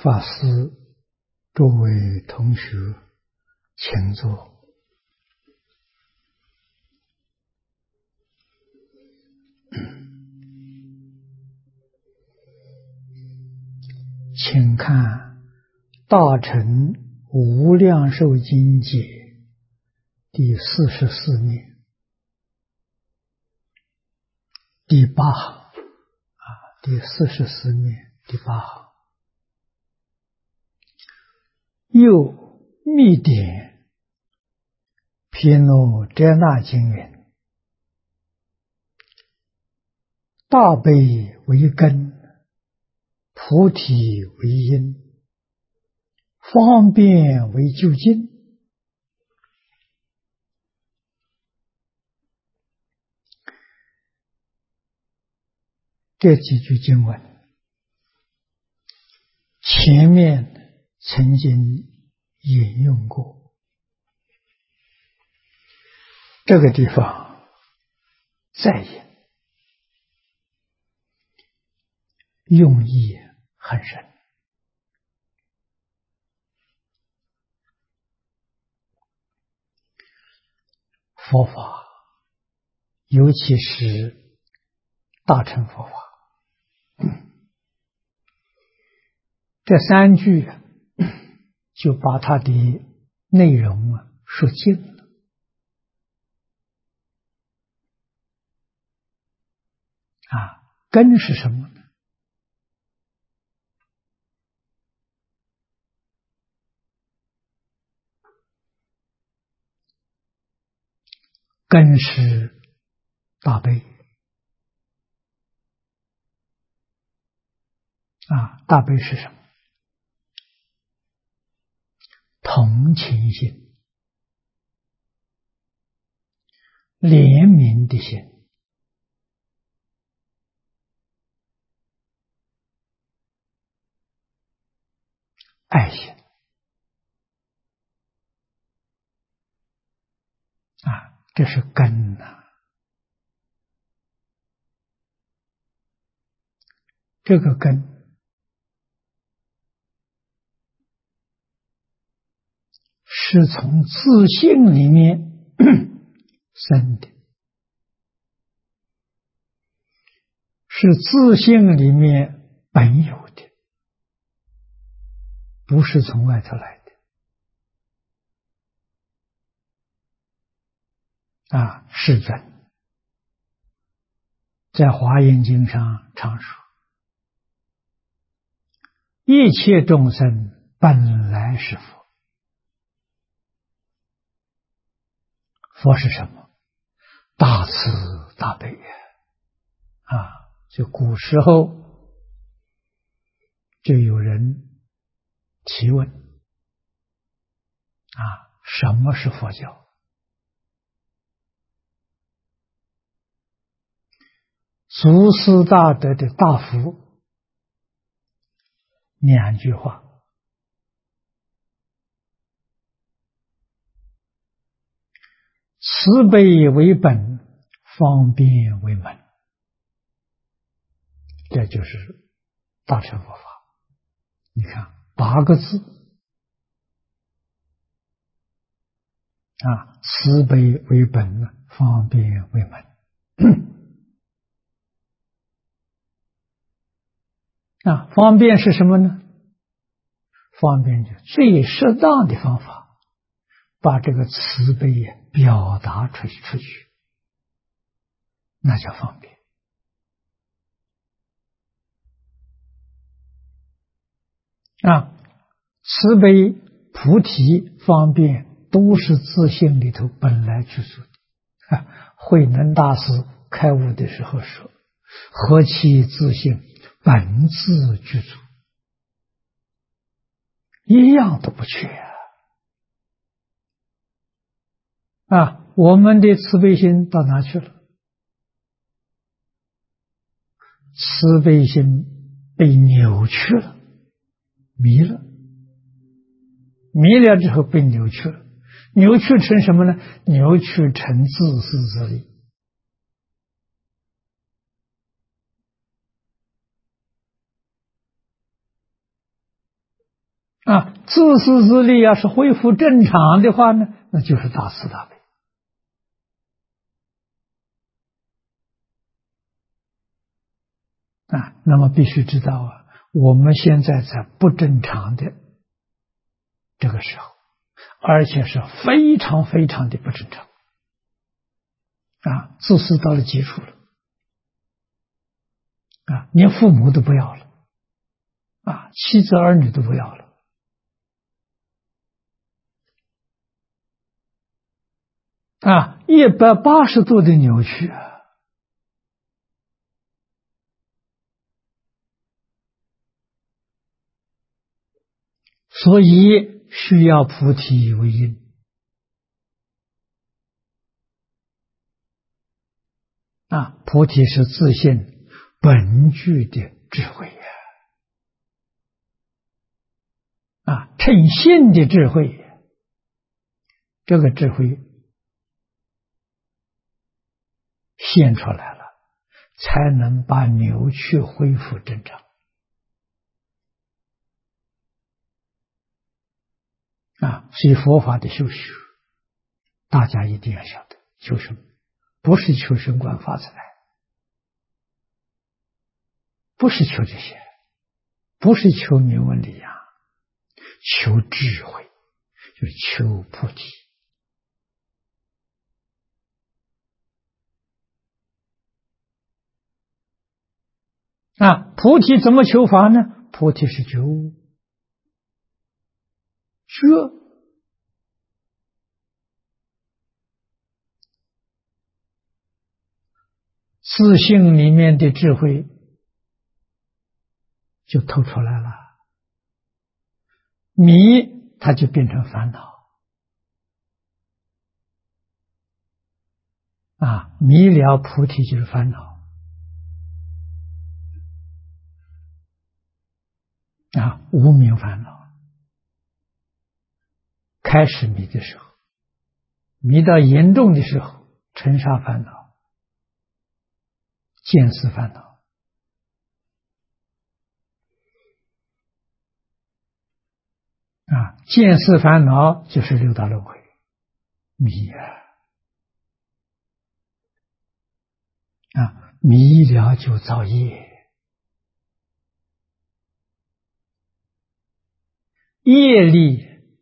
法师，诸位同学，请坐。请看《大乘无量寿经解》第44面第8行第44面第8行。又密典毗卢遮那经云：大悲为根，菩提为因，方便为究竟。这几句经文前面曾经引用过，这个地方再引，用意很深。佛法，尤其是大乘佛法，这三句就把它的内容说尽了。根是什么呢？根是大悲大悲是什么？同情心、怜悯的心，爱心这是根呐。这个根是从自性里面生的，是自性里面本有的，不是从外头来的。世尊在华严经上常说，一切众生本来是佛。佛是什么？大慈大悲就古时候就有人提问什么是佛教？祖师大德的大福2句话：慈悲为本，方便为门。这就是大乘佛法。你看8个字慈悲为本，方便为门。方便是什么呢？方便就最适当的方法，把这个慈悲表达出去，那叫方便。慈悲、菩提、方便都是自性里头本来具足的。慧能大师开悟的时候说：何其自性本自具足，一样都不缺我们的慈悲心到哪去了？慈悲心被扭曲了，迷了之后被扭曲了，扭曲成什么呢？扭曲成自私自利。 自私自利要是恢复正常的话呢，那就是大慈大悲。那么必须知道我们现在在不正常的这个时候，而且是非常非常的不正常自私到了极处了连父母都不要了妻子儿女都不要了180度的扭曲所以需要菩提为因菩提是自性本具的智慧称性的智慧，这个智慧现出来了，才能把扭曲恢复正常所以佛法的修学，大家一定要晓得，求什么？不是求升官发财，不是求这些，不是求名闻利养，求智慧，就是求菩提菩提怎么求法呢？菩提是觉悟，自性里面的智慧就透出来了，迷它就变成烦恼迷了菩提就是烦恼无明烦恼。开始迷的时候，迷到严重的时候，尘沙烦恼、见思烦恼见思烦恼就是六道轮回迷迷了就造业，业力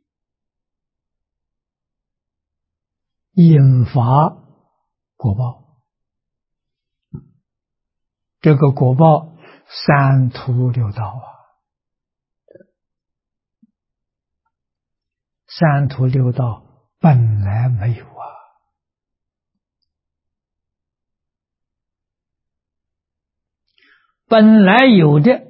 引发果报，这个果报三途六道三途六道本来没有本来有的，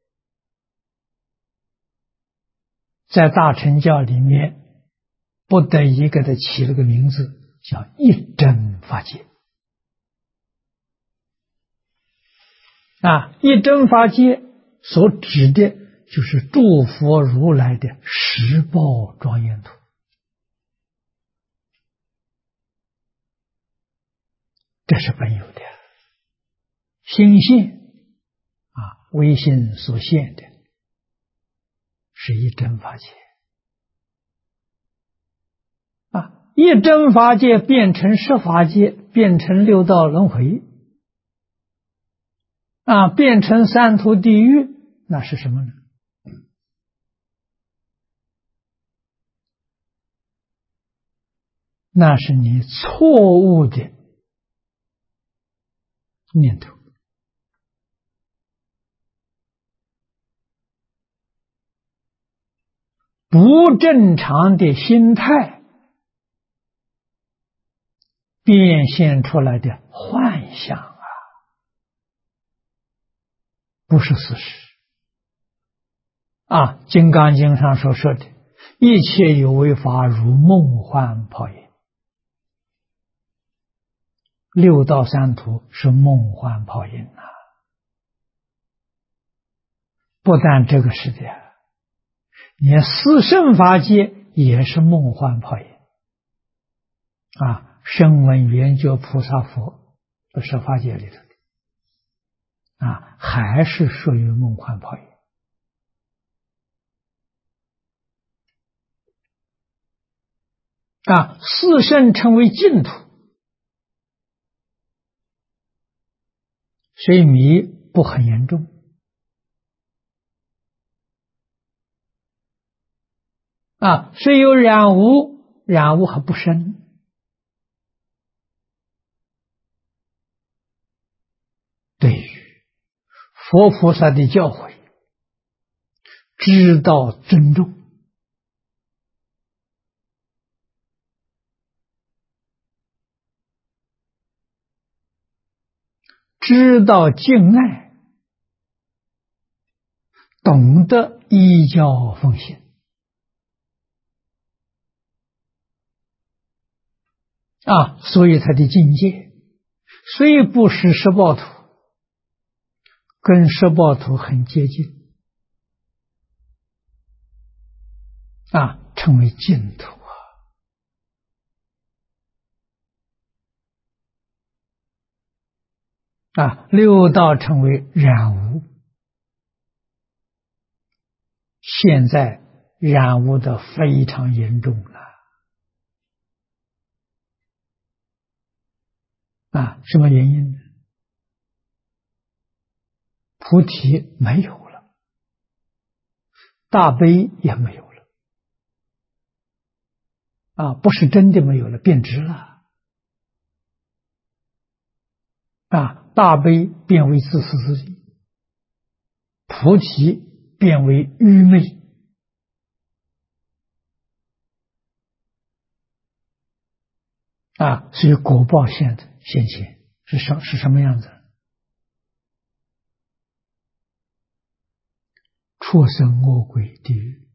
在大乘教里面不得一个的起了个名字，叫一真法界一真法界所指的就是诸佛如来的十报庄严土，这是本有的心性唯心所现的是一真法界一真法界变成十法界，变成六道轮回变成三途地狱，那是什么呢？那是你错误的念头不正常的心态变现出来的幻想不是事实金刚经上所说的一切有为法如梦幻泡影，六道三途是梦幻泡影不但这个世界，连四圣法界也是梦幻泡影声闻缘觉菩萨佛不是法界里头的还是属于梦幻泡影四圣称为净土，所以迷不很严重。虽有染污，染污还不深。对于佛菩萨的教诲，知道尊重，知道敬爱，懂得依教奉行，所以他的境界虽不是十报土，跟十报土很接近，称为净土六道称为染污，现在染污的非常严重了。什么原因呢？菩提没有了，大悲也没有了，不是真的没有了，变质了。大悲变为自私自利，菩提变为愚昧。所以果报现前是什么样子？畜生、恶鬼、地狱。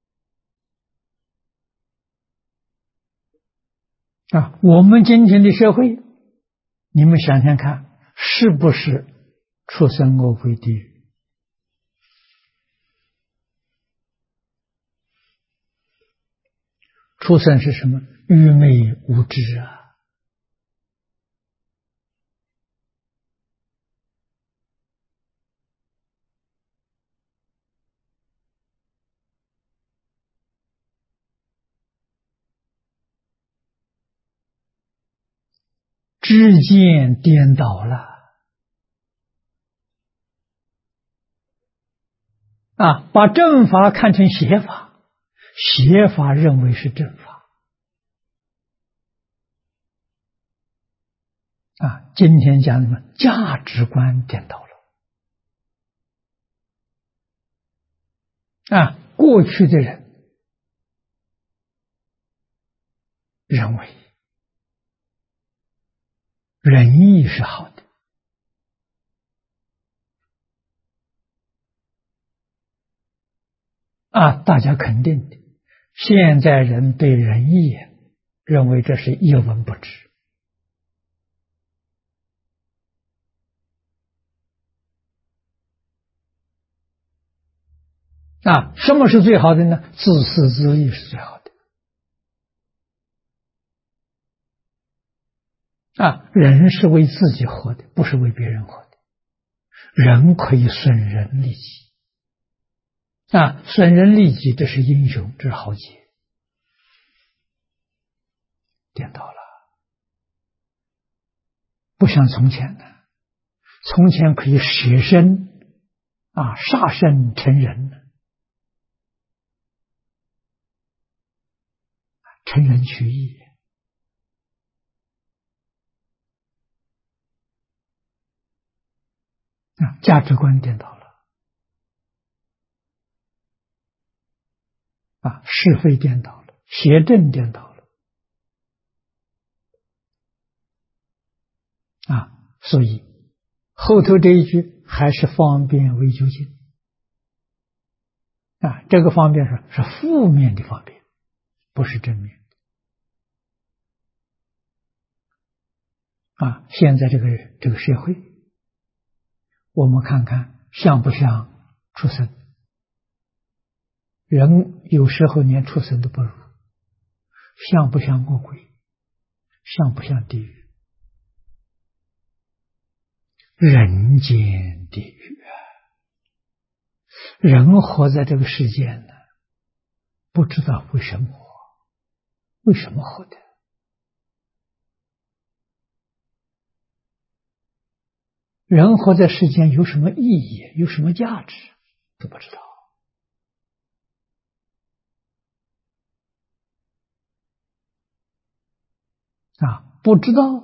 我们今天的社会，你们想想看，是不是畜生、恶鬼、地狱？畜生是什么？愚昧无知知见颠倒了把正法看成邪法，邪法认为是正法今天讲什么？价值观颠倒了过去的人认为仁义是好的大家肯定的。现在人对仁义认为这是一文不值什么是最好的呢？自私自利是最好的人是为自己活的，不是为别人活的。人可以损人利己损人利己，这是英雄，这是豪杰。颠倒了，不像从前的，从前可以舍身杀身成仁，成人取义价值观颠倒了是非颠倒了，邪正颠倒了所以后头这一句还是方便为究竟这个方便是负面的方便，不是正面现在这个社会，我们看看像不像畜生？人有时候连畜生都不如，像不像恶鬼？像不像地狱？人间地狱人活在这个世界呢，不知道为什么为什么活的？人活在世间有什么意义？有什么价值？都不知道。不知道，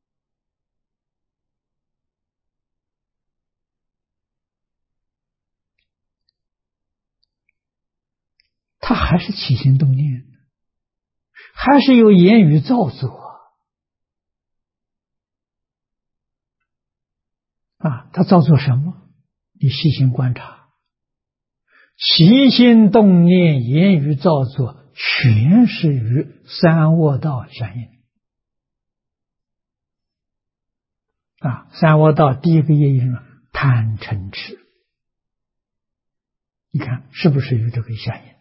他还是起心动念，还是有言语造作他造作什么？你细心观察，起心动念、言语造作，全是与三恶道相应。三恶道第一个业因贪嗔痴，你看是不是与这个相应？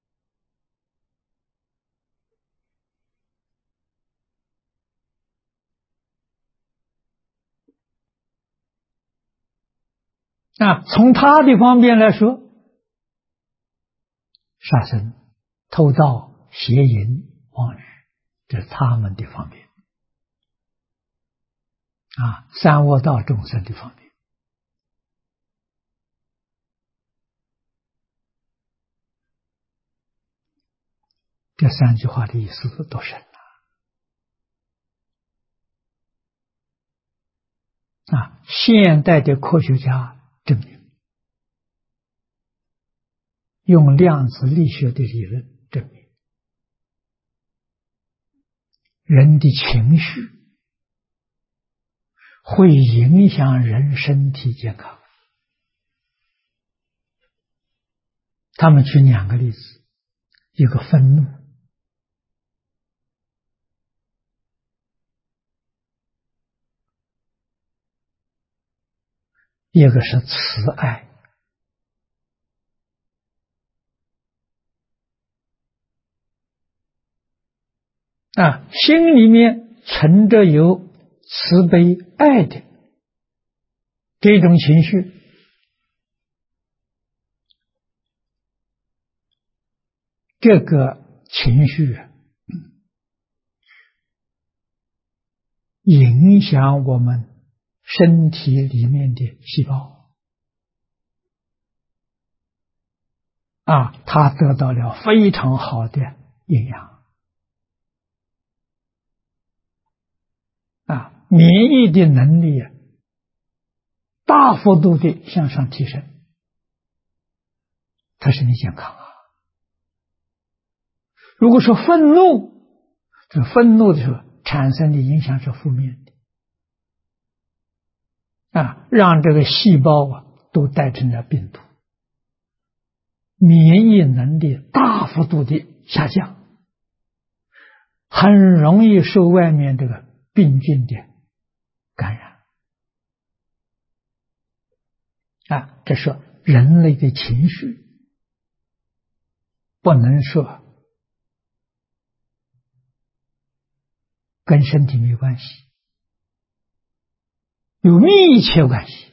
从他的方面来说，杀生、偷盗、邪淫、妄语，这是他们的方面。三恶道众生的方面。这三句话的意思都深了。现代的科学家证明，用量子力学的理论证明，人的情绪会影响人身体健康。他们举两个例子，一个愤怒，一个是慈爱。心里面存着有慈悲爱的这种情绪，这个情绪影响我们身体里面的细胞它得到了非常好的营养免疫的能力大幅度的向上提升，它使你健康如果说愤怒，这愤怒的时候产生的影响是负面的让这个细胞都带成了病毒，免疫能力大幅度的下降，很容易受外面这个病菌的感染这是人类的情绪，不能说跟身体没关系，有密切关系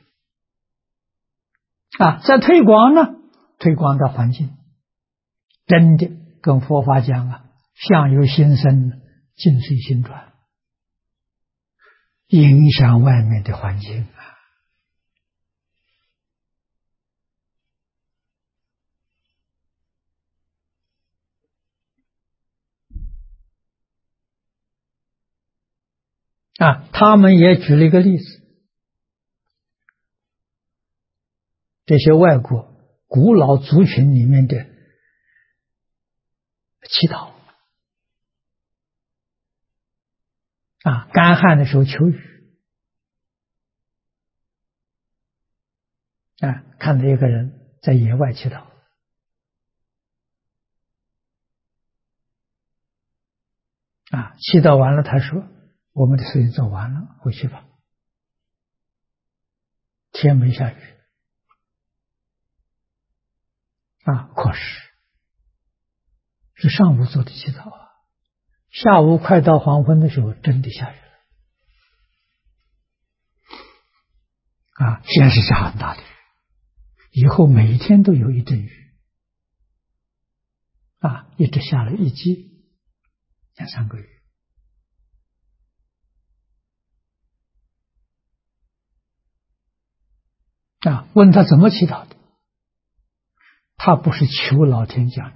在推广呢，推广到环境，真的跟佛法讲相由心生，境随心转，影响外面的环境他们也举了一个例子，这些外国古老族群里面的祈祷干旱的时候求雨看到一个人在野外祈祷祈祷完了，他说我们的事情做完了，回去吧。天没下雨可是上午做的祈祷下午快到黄昏的时候真的下雨了先是下很大的雨，以后每天都有一阵雨一直下了一季， 2、3个月。问他怎么祈祷的？他不是求老天降雨，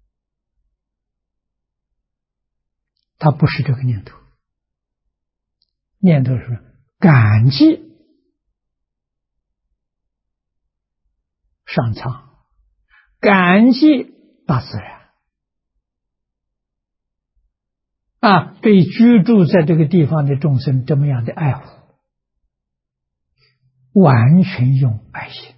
他不是这个念头，念头是感激上苍，感激大自然对居住在这个地方的众生这么样的爱护，完全用爱心，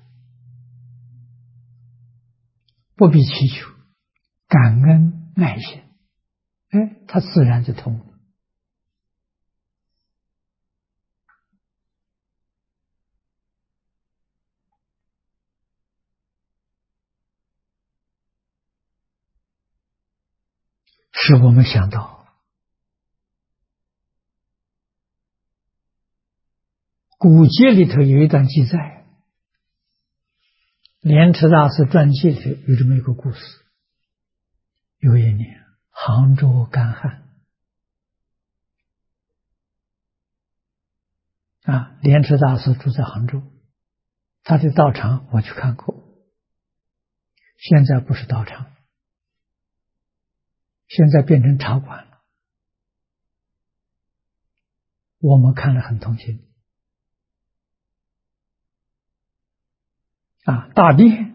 不必祈求，感恩爱心，他自然就通了。使我们想到古籍里头有一段记载，莲池大师传记里头有这么一个故事。有一年杭州干旱莲池大师住在杭州，他的道场我去看过，现在不是道场，现在变成茶馆了。我们看了很痛心大殿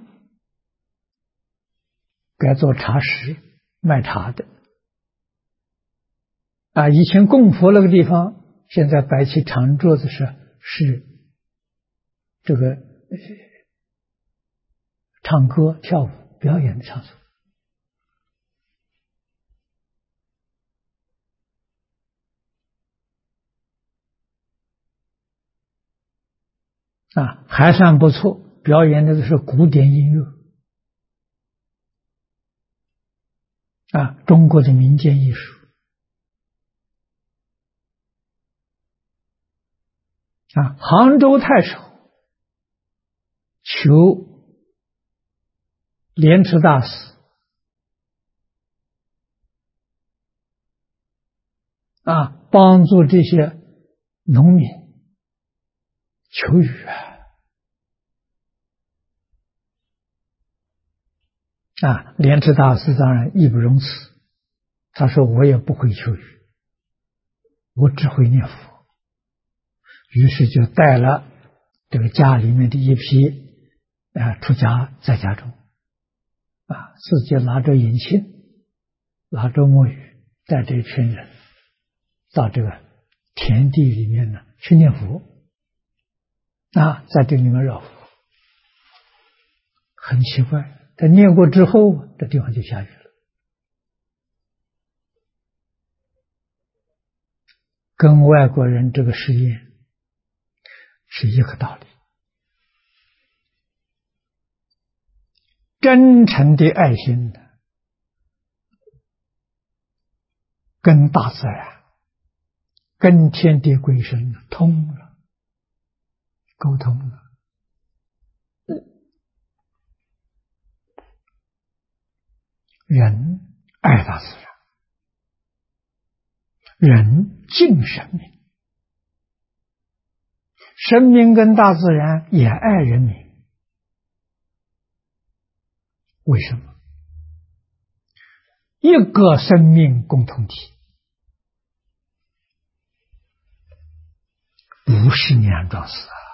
该做茶室卖茶的以前供佛那个地方，现在摆起长桌子是这个唱歌跳舞表演的场所还算不错，表演的是古典音乐中国的民间艺术杭州太守求莲池大师帮助这些农民求雨莲池大师当然义不容辞，他说我也不会求雨，我只会念佛。于是就带了这个家里面的一批出家在家中自己拿着引磬，拿着木鱼，带着一群人到这个田地里面呢去念佛在这里面绕佛。很奇怪，他念过之后这地方就下雨了，跟外国人这个实验是一个道理。真诚的爱心跟大自然跟天地鬼神通了，沟通了。人爱大自然，人敬生命，生命跟大自然也爱人民。为什么？一个生命共同体，不是两桩事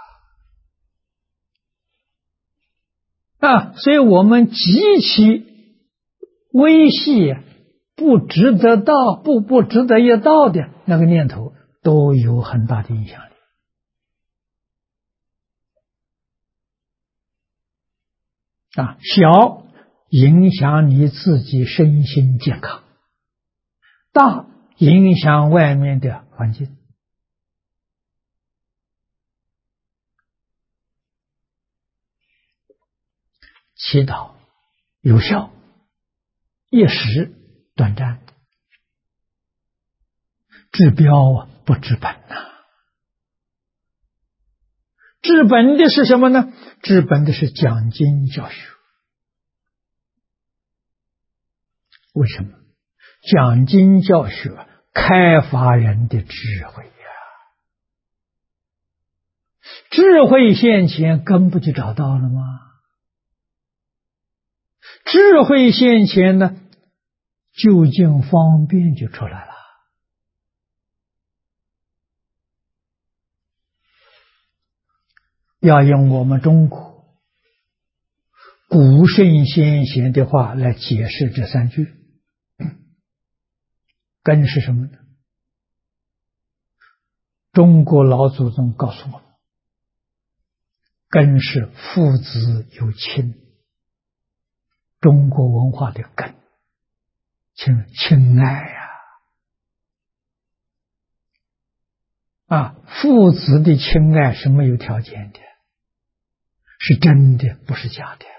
所以我们极其微细不值得到不值得一到的那个念头都有很大的影响力小影响你自己身心健康，大影响外面的环境。祈祷有效，一时短暂，治标不治本治本的是什么呢？治本的是讲经教学。为什么？ 讲经教学，开发人的智慧呀。智慧现前，根不就找到了吗？智慧现前呢，究竟方便就出来了。要用我们中国古圣先贤的话来解释这三句。根是什么呢？中国老祖宗告诉我们，根是父子有亲，中国文化的根，亲爱呀！父子的亲爱是没有条件的，是真的，不是假的。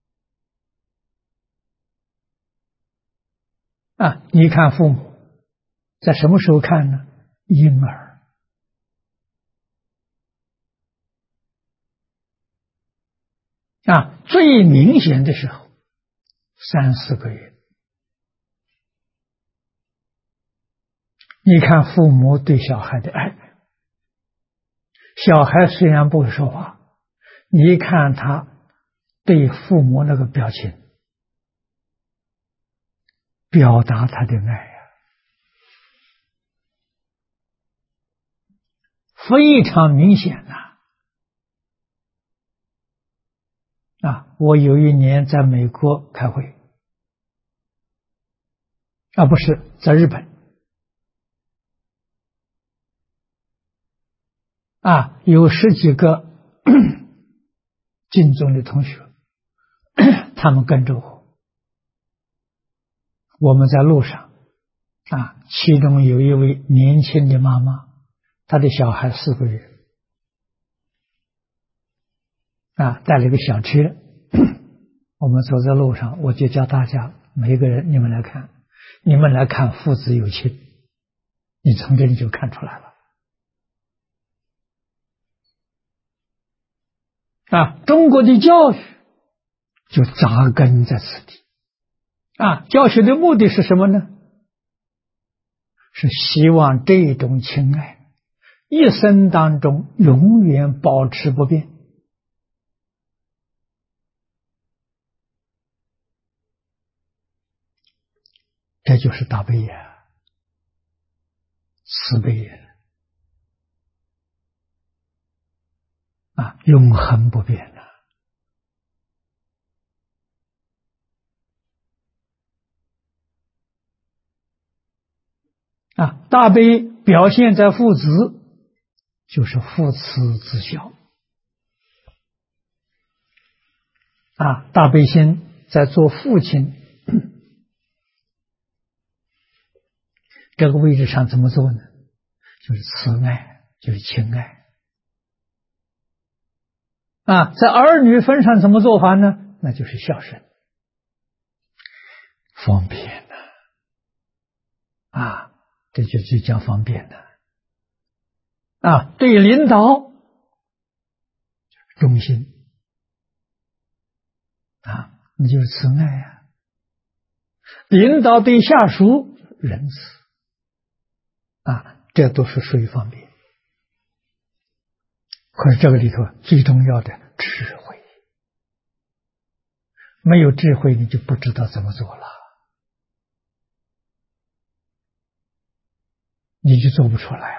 你看父母在什么时候看呢？婴儿。最明显的时候，3、4个月。你看父母对小孩的爱，小孩虽然不会说话，你看他对父母那个表情，表达他的爱呀，非常明显我有一年在美国开会，不是在日本，有10几个晋中的同学，他们跟着我们在路上，其中有一位年轻的妈妈，她的小孩4个月，带了一个小车，我们走在路上，我就叫大家每一个人，你们来看父子有亲，你从这里就看出来了。中国的教育就扎根在此地。教学的目的是什么呢？是希望这种亲爱一生当中永远保持不变。这就是大悲呀，慈悲呀，永恒不变大悲表现在父子，就是父慈子孝大悲心在做父亲这个位置上怎么做呢？就是慈爱，就是亲爱在儿女分上怎么做法呢？那就是孝顺，方便这就叫方便对领导忠心那就是慈爱领导对下属仁慈这都是属于方便。可是这个里头最重要的智慧，没有智慧你就不知道怎么做了，你就做不出来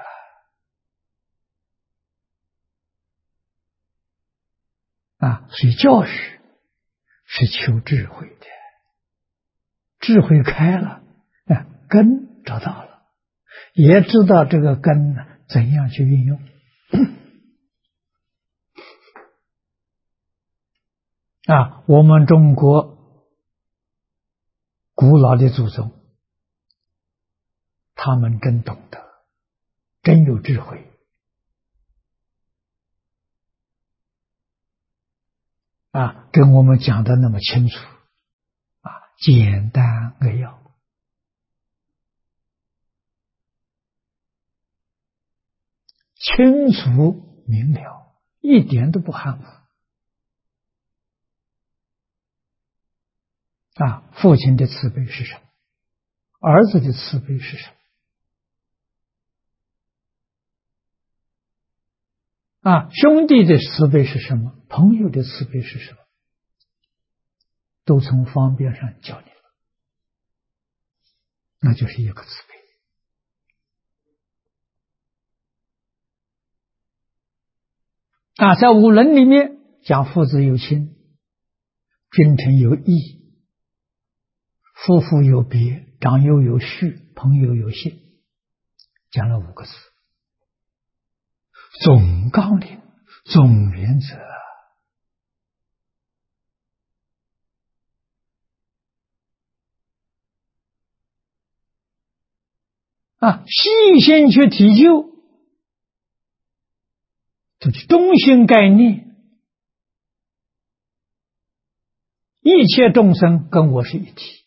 了所以教育是求智慧的，智慧开了根找到了，也知道这个根怎样去运用我们中国古老的祖宗，他们真懂得，真有智慧跟我们讲的那么清楚简单扼要清楚明了，一点都不含糊父亲的慈悲是什么？ 儿子的慈悲是什么？兄弟的慈悲是什么？朋友的慈悲是什么？都从方便上教你了，那就是一个慈悲。在五伦里面讲父子有亲，君臣有义，夫妇有别，长幼有序，朋友有信，讲了5个字：总纲领、总原则。细心去体究，这是中心概念。一切众生跟我是一体，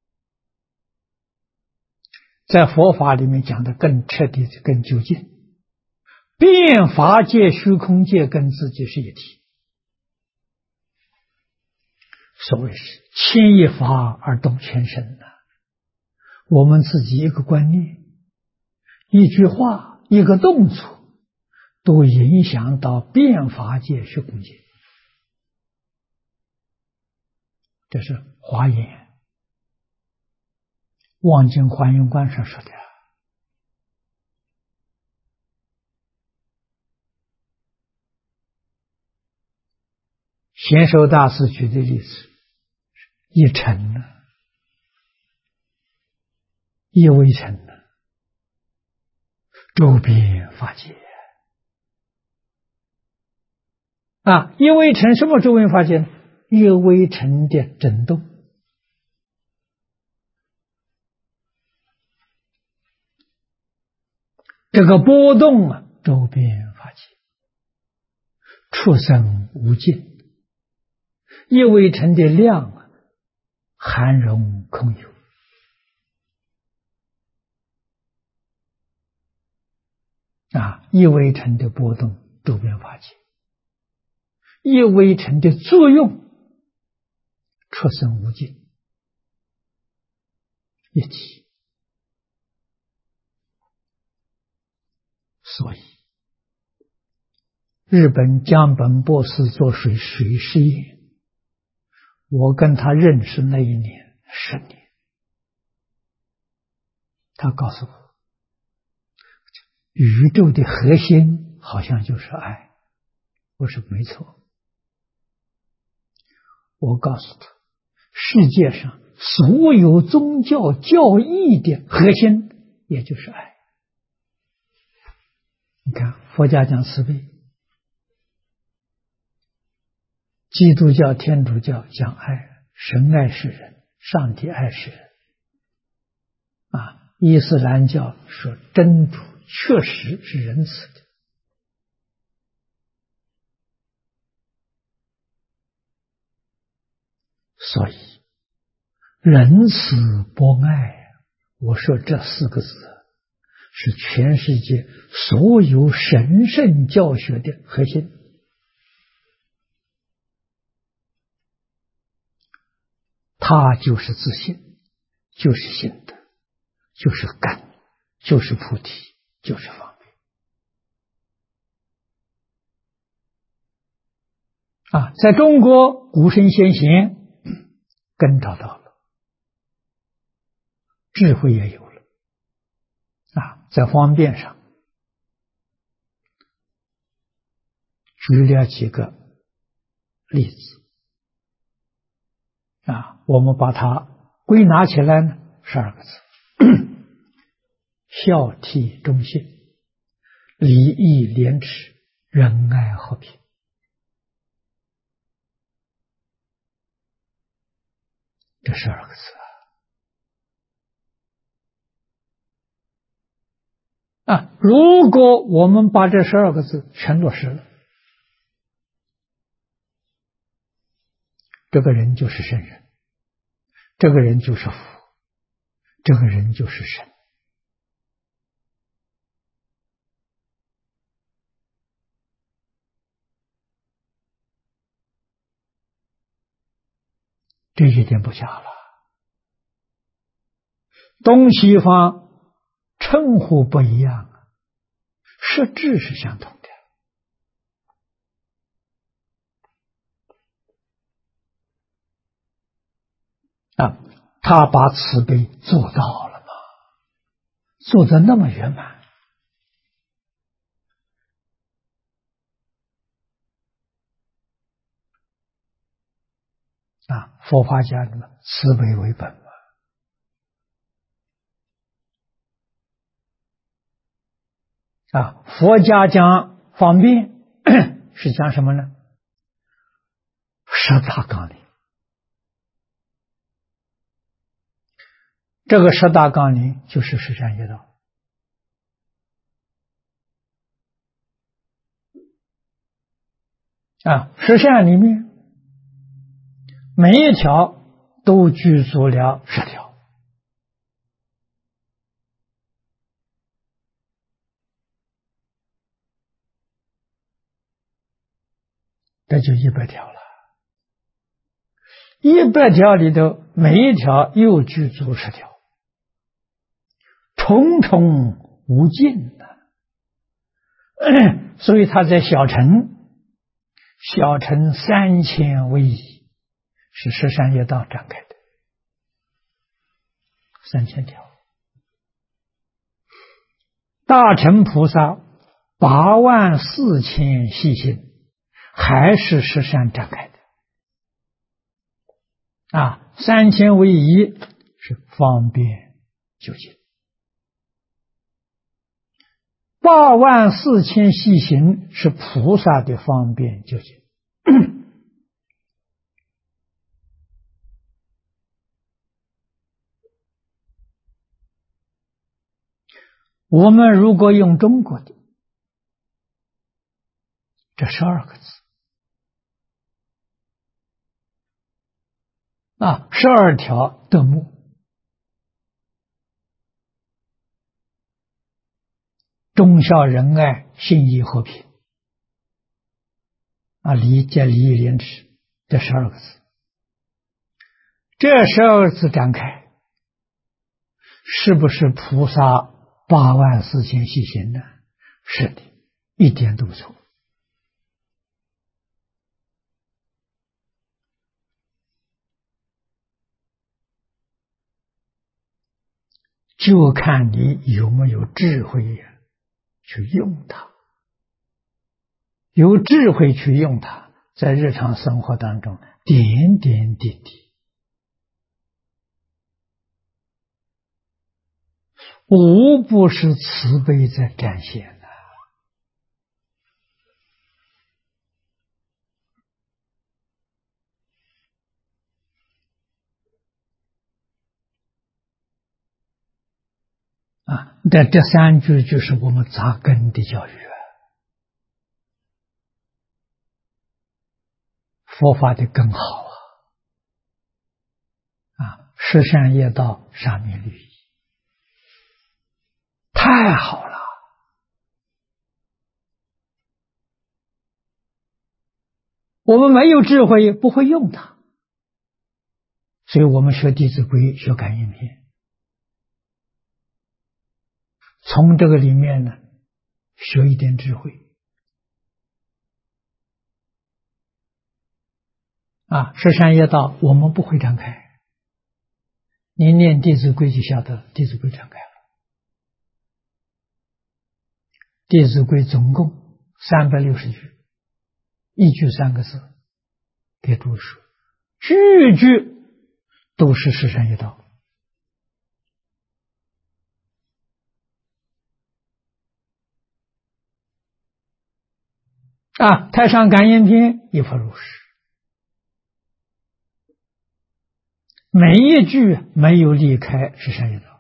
在佛法里面讲的更彻底、更究竟。变法界、虚空界跟自己是一体。所谓是牵一发而动全身我们自己一个观念、一句话、一个动作，都影响到变法界、虚空界。这是华严望经还原观上说的。贤寿大师举的例子，一尘一微尘周边法界一微尘什么周边法界呢？一微尘的震动。这个波动周边法界，出生无尽。一微尘的量含容空有。一微尘的波动周边法界，一微尘的作用出生无尽，一体。所以日本江本博士做水实验，我跟他认识那一年10年，他告诉我，宇宙的核心好像就是爱。我说没错。我告诉他，世界上所有宗教教义的核心也就是爱。你看佛家讲慈悲，基督教、天主教讲爱，神爱世人，上帝爱世人。伊斯兰教说真主确实是仁慈的。所以仁慈博爱，我说这4个字是全世界所有神圣教学的核心。它就是自信，就是心德，就是根，就是菩提，就是方便。在中国古圣先贤根找到了，智慧也有了。在方便上举了几个例子。我们把它归纳起来呢，12个字：孝悌忠信，礼义廉耻，仁爱和平。这12个字如果我们把这12个字全落实了，这个人就是圣人，这个人就是佛，这个人就是神。这一点不假了。 东西方称呼不一样，实质是相同的啊。他把慈悲做到了吗？做得那么圆满啊！佛法讲什么？慈悲为本嘛。啊，佛家讲方便是讲什么呢？十大纲领。这个十大纲领就是十善业道啊。十善里面每一条都具足了10条，这就100条了。100条里头，每一条又具足10条，重重无尽的。所以他在小乘3000为一，是十善业道展开的3000条。大乘菩萨84000细心，还是十善展开的啊。3000为一是方便究竟，84000细行是菩萨的方便究竟。我们如果用中国的这12个字啊，12条德目，忠孝仁爱信义和平啊，礼义廉耻，这12个字，这12个字展开，是不是菩萨84000细行呢？是的，一点都不错。就看你有没有智慧去用它，有智慧去用它，在日常生活当中点点滴滴，无不是慈悲在展现的啊！这3句就是我们扎根的教育佛法的更好啊！十善业道，沙弥律仪，太好了。我们没有智慧，不会用它，所以我们学《弟子规》，学感应篇，从这个里面呢，学一点智慧啊。十善业道我们不会展开，你念《弟子规》就晓得，《弟子规》展开了。《弟子规》总共360句，一句3个字，给诸位说，句句都是十善业道啊。太上感应篇亦复如是，每一句没有离开十善业道。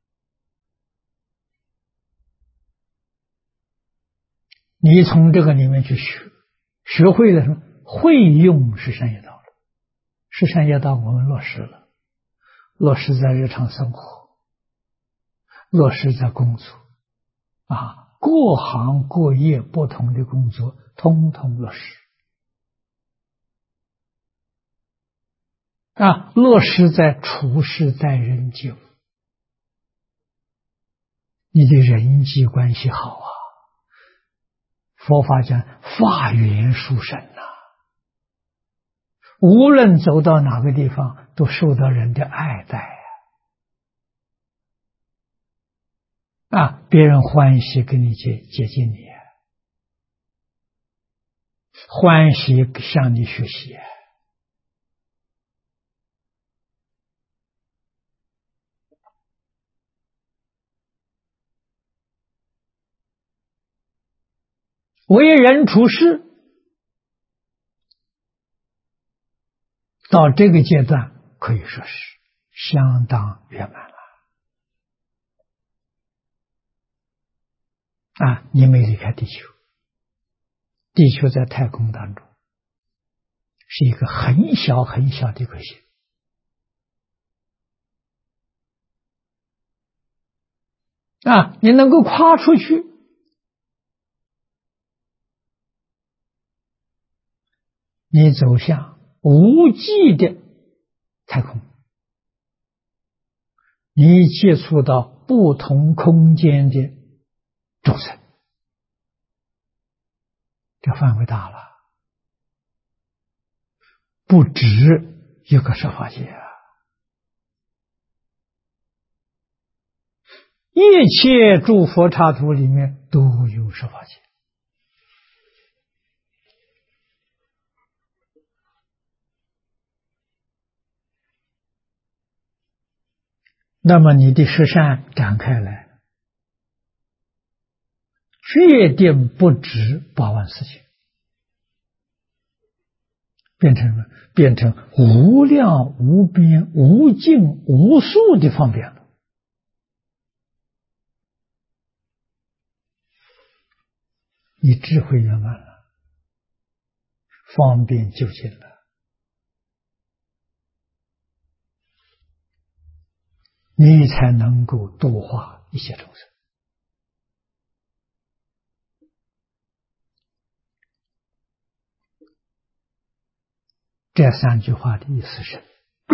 你从这个里面去学会了什么？会用十善业道了。十善业道我们落实了，落实在日常生活，落实在工作啊，各行各业不同的工作通通落实啊，落实在处事待人接物你的人际关系好啊。佛法讲法缘殊胜呐，无论走到哪个地方，都受到人的爱戴别人欢喜跟你接近你，欢喜向你学习。为人处事到这个阶段，可以说是相当圆满了你没离开地球，地球在太空当中是一个很小很小的一颗星你能够跨出去，你走向无际的太空，你接触到不同空间的众生，这范围大了，不止一个设法界一切诸佛刹土里面都有设法界。那么你的十善展开来，决定不止84000，变成什么？变成无量无边无尽无数的方便了。你智慧圆满了，方便就近了，你才能够度化一切众生。这3句话的意思是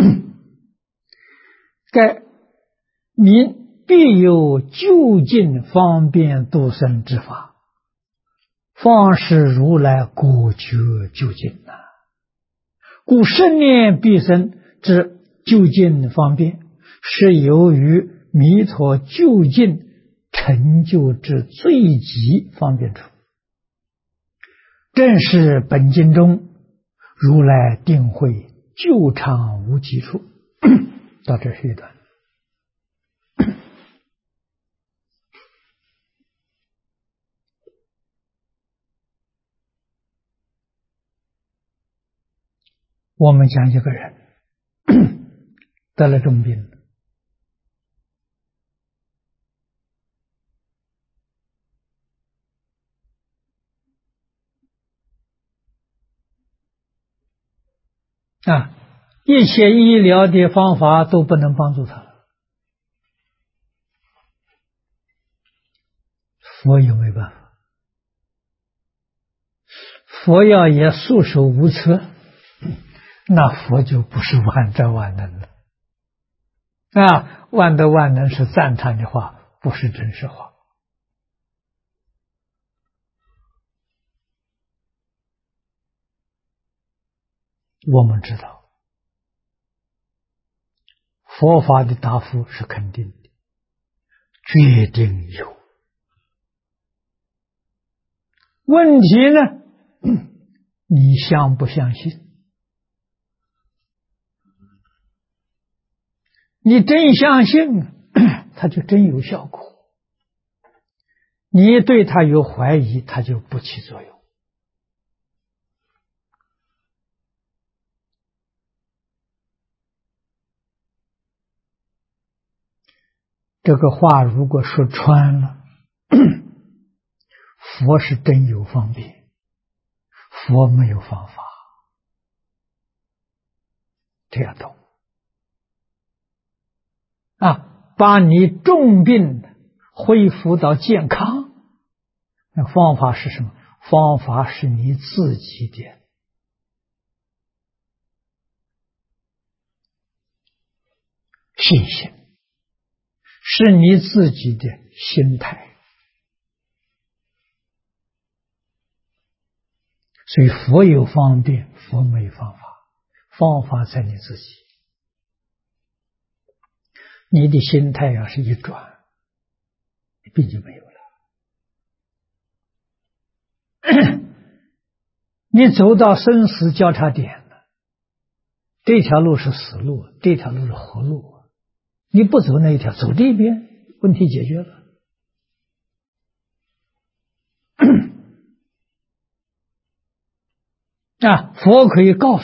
该民必有就近方便度生之法，方是如来果觉究竟故生念必生之究竟方便，是由于弥陀究竟成就之最极方便处，正是本经中如来定慧究常无极处。到这是一段。我们讲一个人得了重病，一切医疗的方法都不能帮助他了，佛有没有办法？佛要也束手无策，那佛就不是万德万能了万德万能是赞叹的话，不是真实话。我们知道佛法的答复是肯定的，决定有。问题呢，你相不相信？你真相信，它就真有效果；你对它有怀疑，它就不起作用。这个话如果说穿了，佛是真有方便，佛没有方法，这样懂把你重病恢复到健康，那方法是什么？方法是你自己的信心， 是你自己的心态。所以佛有方便，佛没有方法，方法在你自己。你的心态要是一转，病就没有了。你走到生死交叉点了，这条路是死路，这条路是活路，你不走那一条，走这边，问题解决了。佛可以告诉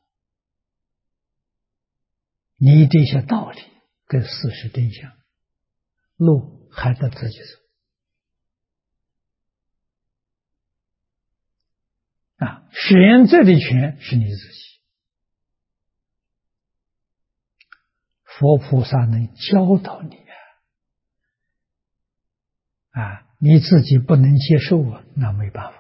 你这些道理跟事实真相，路还得自己走。选择的权是你自己，佛菩萨能教导你你自己不能接受那没办法。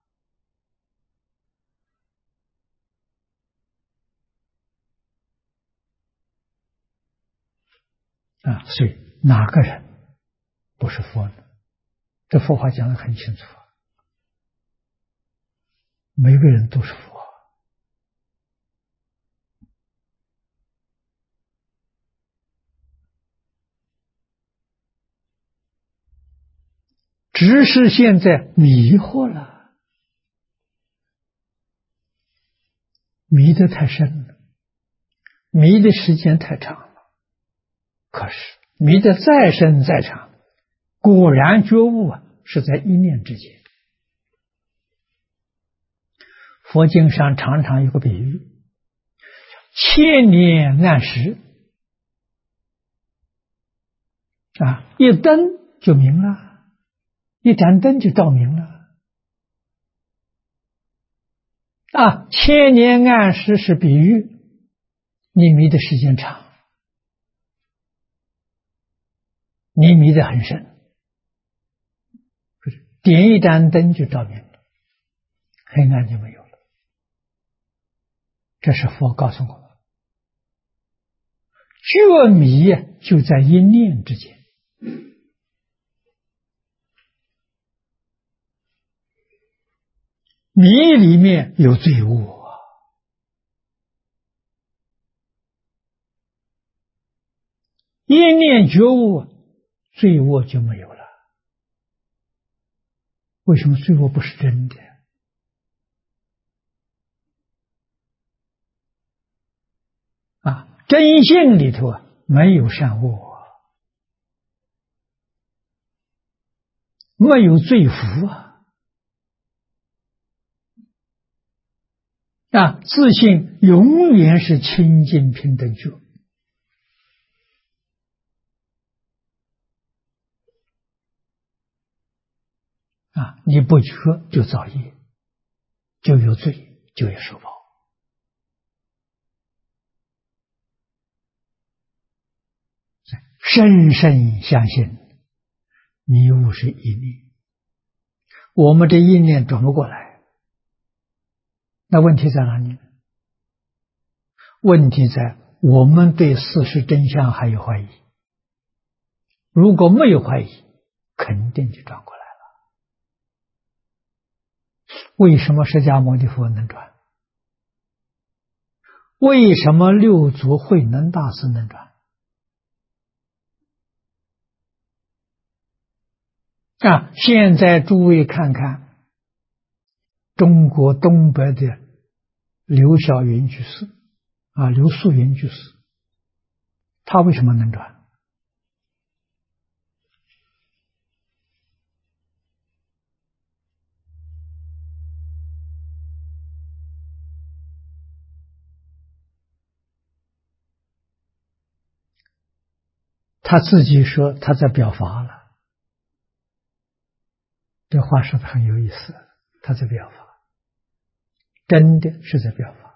所以哪个人不是佛呢？这佛法讲得很清楚，每个人都是佛。只是现在迷惑了，迷得太深了，迷的时间太长了。可是迷得再深再长，果然觉悟是在一念之间。佛经上常常有个比喻，千年按时一灯就明了，一盏灯就照明了。千年按时是比喻你迷的时间长，你迷得很深，点一盏灯就照明了，黑暗就没有了。这是佛告诉我们，觉迷就在一念之间。迷里面有罪恶一念觉悟，罪恶就没有了。为什么罪恶不是真的？真性里头没有善恶，没有罪福自信永远是清净平等觉。你不觉就造业，就有罪，就有受报。深深相信迷雾是一念，我们这一念转不过来，那问题在哪里？问题在我们对事实真相还有怀疑。如果没有怀疑，肯定就转过来了。为什么释迦牟尼佛能转？为什么六祖慧能大师能转？现在诸位看看中国东北的刘晓云居士刘素云居士，他为什么能转？他自己说他在表法了，这话说的很有意思，他在表法，真的是在表法。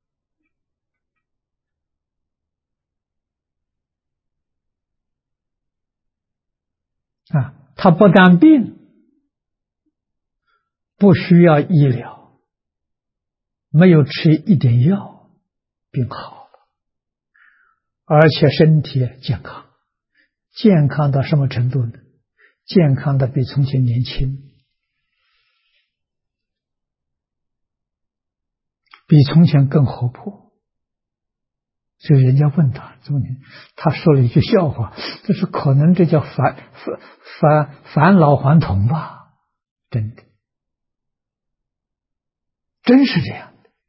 他不但病不需要医疗，没有吃一点药，病好了，而且身体健康， 健康到什么程度呢？健康的比从前年轻，比从前更活泼。所以人家问他怎么，他说了一句笑话，这是可能这叫返老还童吧？真的，真是这样的。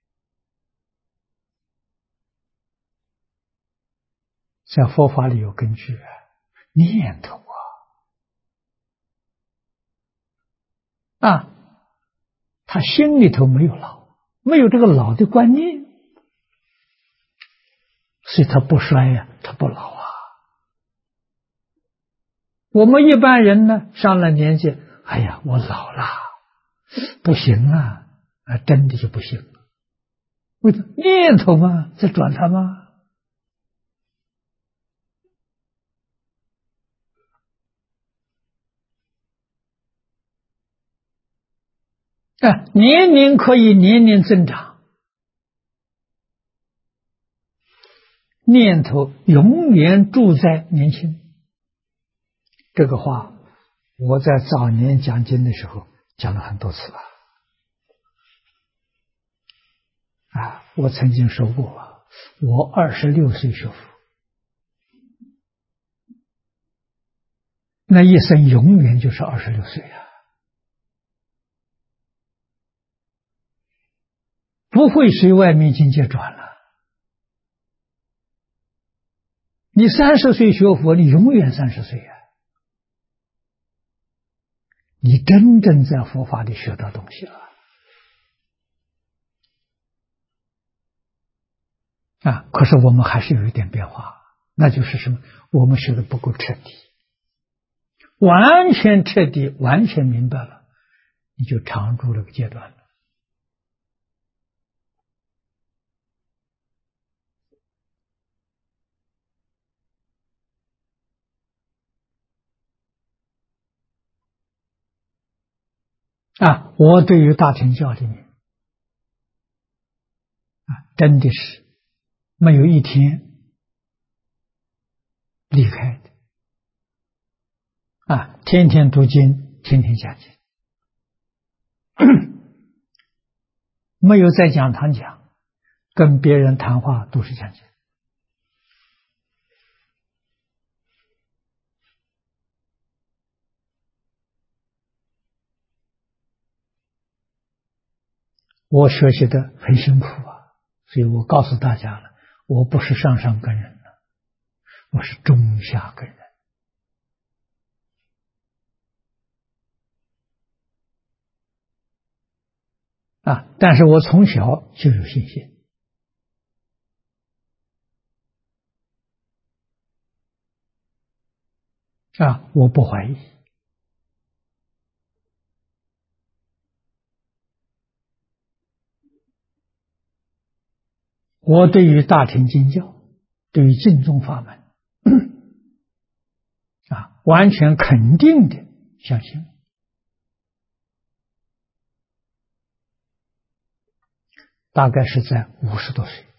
在佛法里有根据啊，念头啊，他心里头没有老，没有这个老的观念，所以他不衰呀，他不老啊。我们一般人呢，上了年纪，哎呀，我老了，不行啊，真的就不行了。为什么？念头嘛，在转它嘛。年龄可以年年增长，念头永远住在年轻。这个话我在早年讲经的时候讲了很多次了。我曾经说过，我26岁学佛，那一生永远就是26岁啊，不会随外面境界转了。你30岁学佛，你永远30岁啊！你真正在佛法里学到东西了可是我们还是有一点变化，那就是什么？我们学的不够彻底，完全彻底，完全明白了，你就常住这个阶段了。我对于大乘教里面真的是没有一天离开的天天读经，天天讲经，没有在讲堂讲，跟别人谈话都是讲经。我学习的很辛苦所以我告诉大家了，我不是上上根人了，我是中下根人但是我从小就有信心我不怀疑。我对于大乘经教，对于净宗法门完全肯定的相信。大概是在50多岁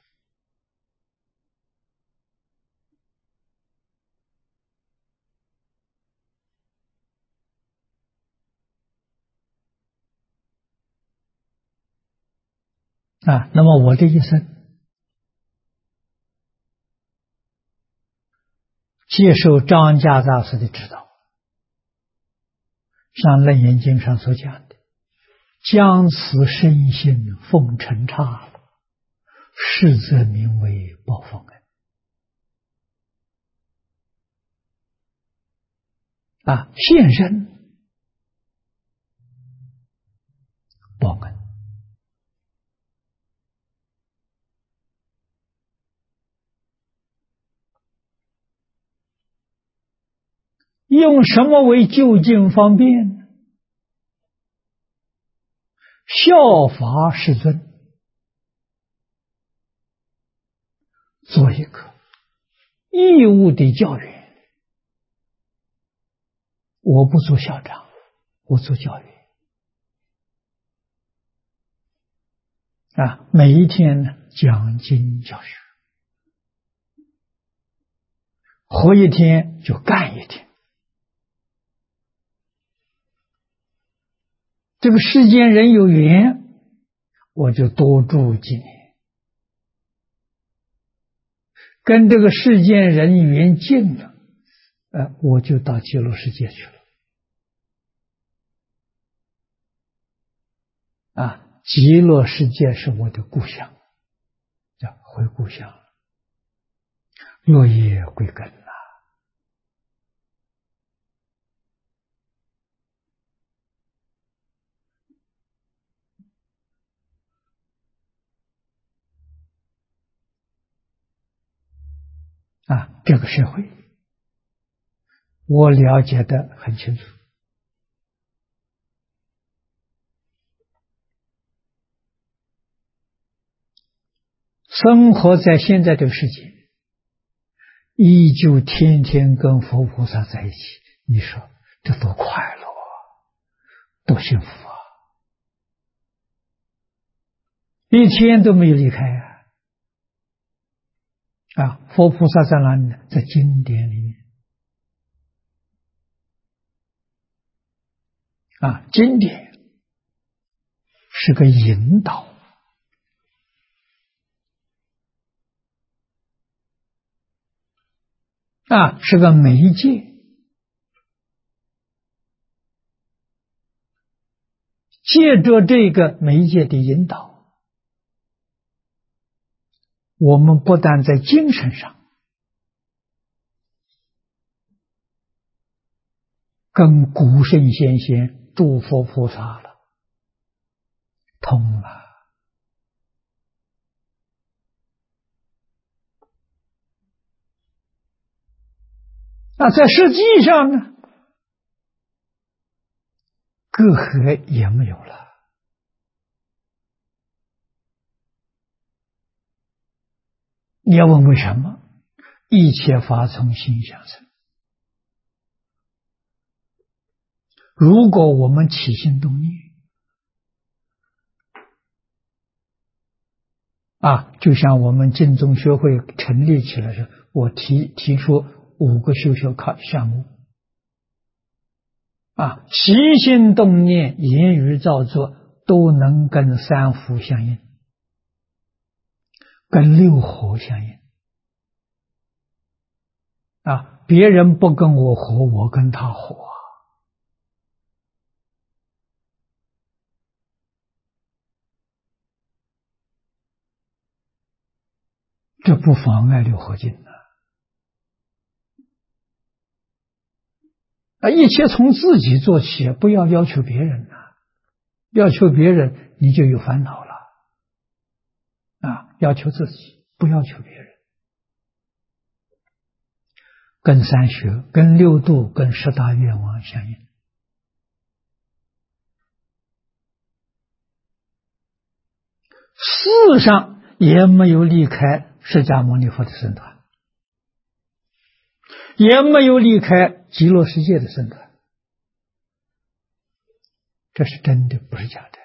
那么我这一生接受张家大师的指导，像《楞严经》上所讲的，将此身心奉承刹，是则名为报奉现身报恩。用什么为就近方便？效法世尊，做一个义务的教育。我不做校长，我做教育每一天呢讲经教学， 活一天就干一天。这个世间人有缘，我就多住几年；跟这个世间人缘尽了，我就到极乐世界去了。极乐世界是我的故乡，叫回故乡了，落叶归根了。这个社会我了解得很清楚。生活在现在这个世界，依旧天天跟佛菩萨在一起，你说这多快乐啊，多幸福啊！一天都没有离开佛菩萨在哪里呢？在经典里面。经典是个引导，是个媒介。借着这个媒介的引导，我们不但在精神上跟古圣先贤、诸佛菩萨了通了，在实际上呢，隔阂也没有了。你要问为什么？一切法从心想生。如果我们起心动念，就像我们净宗学会成立起来时，我提出5个修学项目，起心动念、言语造作都能跟三福相应，跟六合相应。别人不跟我合，我跟他合这不妨碍六合敬一切从自己做起，不要要求别人要求别人你就有烦恼了要求自己，不要求别人。跟三学、跟六度、跟10大愿望相应。事实上也没有离开释迦牟尼佛的僧团，也没有离开极乐世界的僧团，这是真的，不是假的。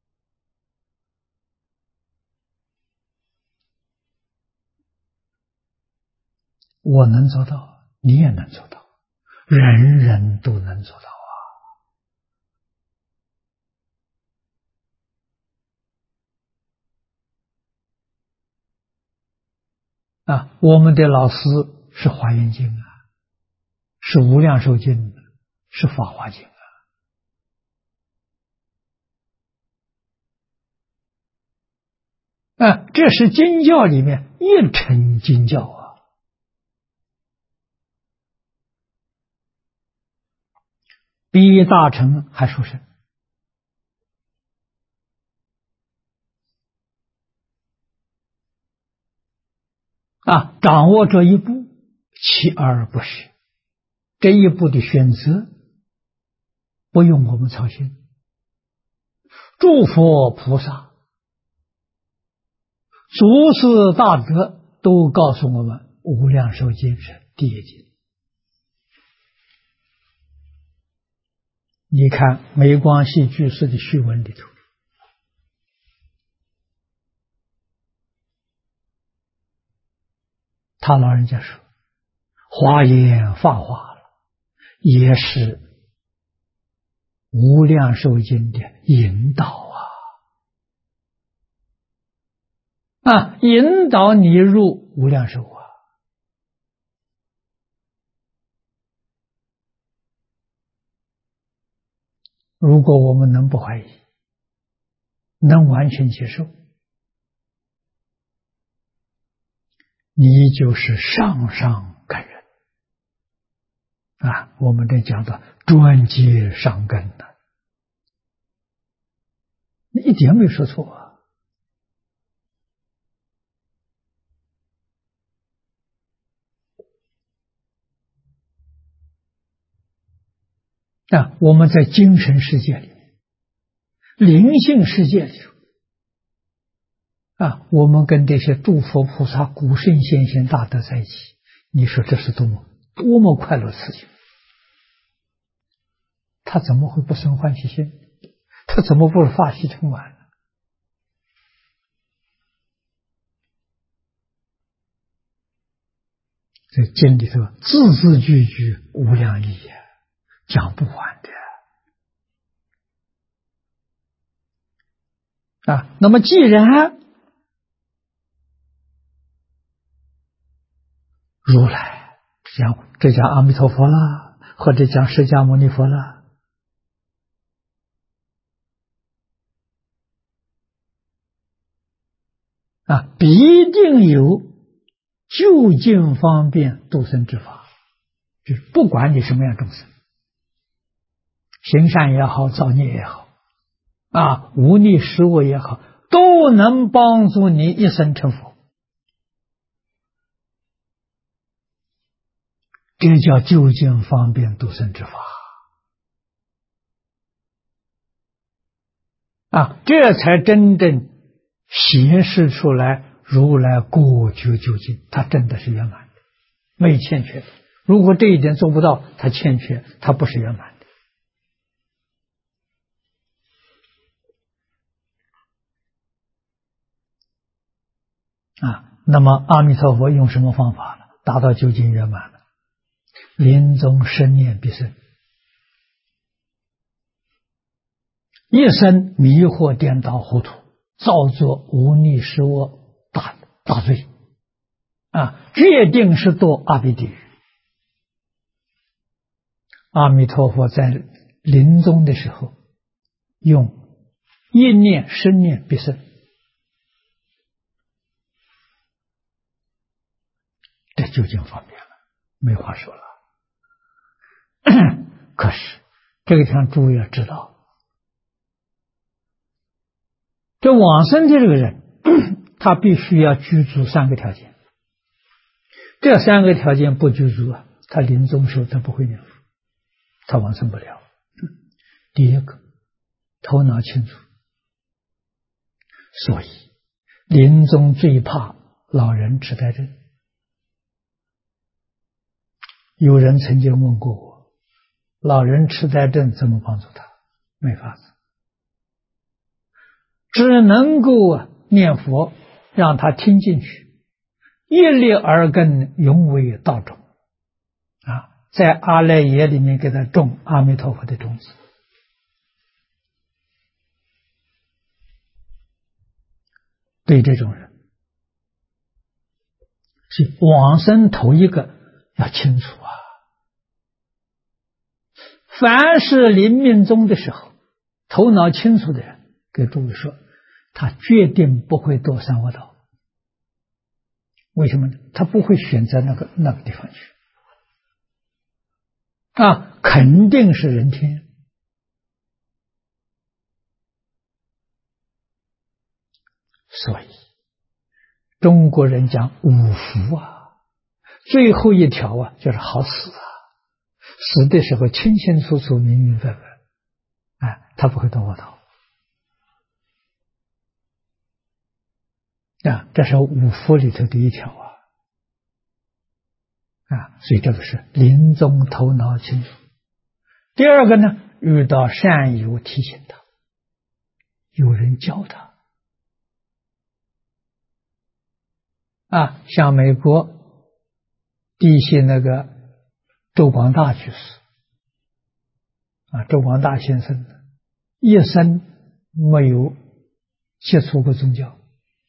我能做到，你也能做到，人人都能做到我们的老师是华严经是无量寿经是法华经这是经教里面一乘经教比大乘还殊胜掌握这一步，锲而不舍，这一步的选择不用我们操心。诸佛菩萨、祖师大德都告诉我们，无量寿经是第一经。你看梅光系居士的序文里头，他老人家说， 华严法华了，也是无量寿经的引导引导你入无量寿啊。如果我们能不怀疑，能完全接受，你就是上上根人我们这讲的专接上根的，一点没说错我们在精神世界里面，灵性世界里我们跟这些诸佛菩萨、古圣先贤大德在一起，你说这是多么快乐的事情！他怎么会不生欢喜心？他怎么不法喜充满？这经里头字字句句无量义讲不完的那么既然如来这讲阿弥陀佛啦，或者讲释迦牟尼佛啦，必定有究竟方便度生之法，就是不管你什么样众生，行善也好，造孽也好无逆施恶也好，都能帮助你一生成佛。这叫究竟方便度生之法这才真正显示出来如来果觉究竟，他真的是圆满的，没欠缺的。如果这一点做不到，他欠缺，他不是圆满的那么阿弥陀佛用什么方法达到究竟圆满呢？临终生念必生，一生迷惑颠倒糊涂，造作无逆施恶大罪决定是堕阿鼻地狱。阿弥陀佛在临终的时候用一念生念必生，这究竟方便了，没话说了。可是这个地方诸位要知道，这往生的这个人他必须要具足三个条件，这三个条件不具足他临终时候他不会念佛，他往生不了。第一个，头脑清楚，所以临终最怕老人痴呆症。有人曾经问过我，老人痴呆症怎么帮助他？没法子，只能够念佛，让他听进去，一粒耳根永为道种在阿赖耶里面给他种阿弥陀佛的种子。对这种人，是往生头一个要清楚凡是临命终的时候，头脑清楚的人，给诸位说，他决定不会堕三恶道。为什么呢？他不会选择那个地方去肯定是人天。所以中国人讲五福最后一条就是好死死的时候清清楚楚、明明白白他不会堕恶道这是五福里头的一条所以这个是临终头脑清楚。第二个呢，遇到善友提醒他，有人教他像美国地系那个周广大居士周广大先生一生没有接触过宗教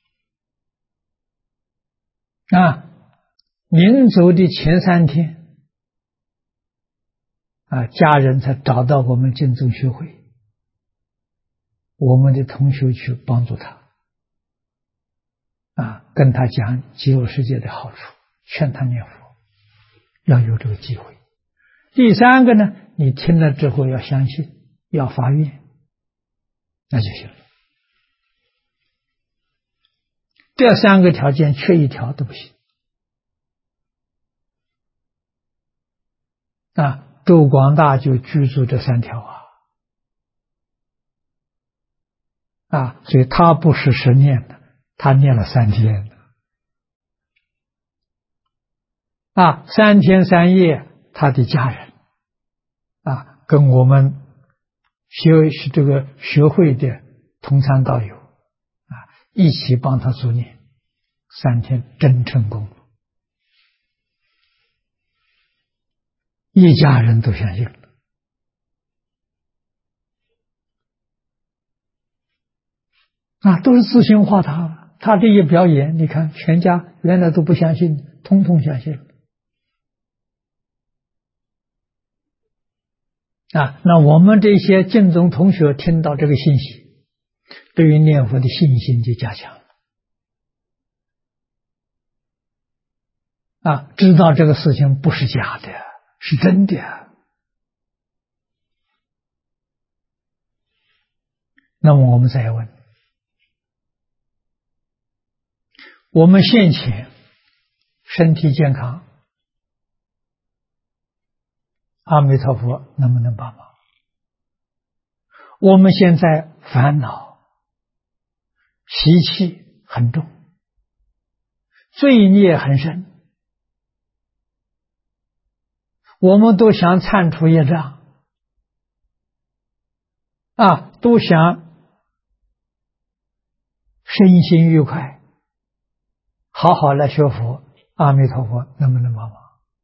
临走的前3天家人才找到我们净宗学会，我们的同学去帮助他跟他讲极乐世界的好处，劝他念佛，要有这个机会。第3个呢，你听了之后要相信，要发愿，那就行了。这3个条件缺一条都不行周广大就居住这3条所以他不是实念的，他念了3天3天3夜，他的家人跟我们这个学会的同参道友一起帮他助念3天，真成功了，一家人都相信了都是自行化他这一表演，你看全家原来都不相信，通通相信了那我们这些净宗同学听到这个信息，对于念佛的信心就加强了知道这个事情不是假的，是真的那么我们再问，我们现前身体健康，阿弥陀佛能不能帮忙？我们现在烦恼习气很重，罪孽很深，我们都想铲除业障都想身心愉快，好好来学佛，阿弥陀佛能不能帮忙？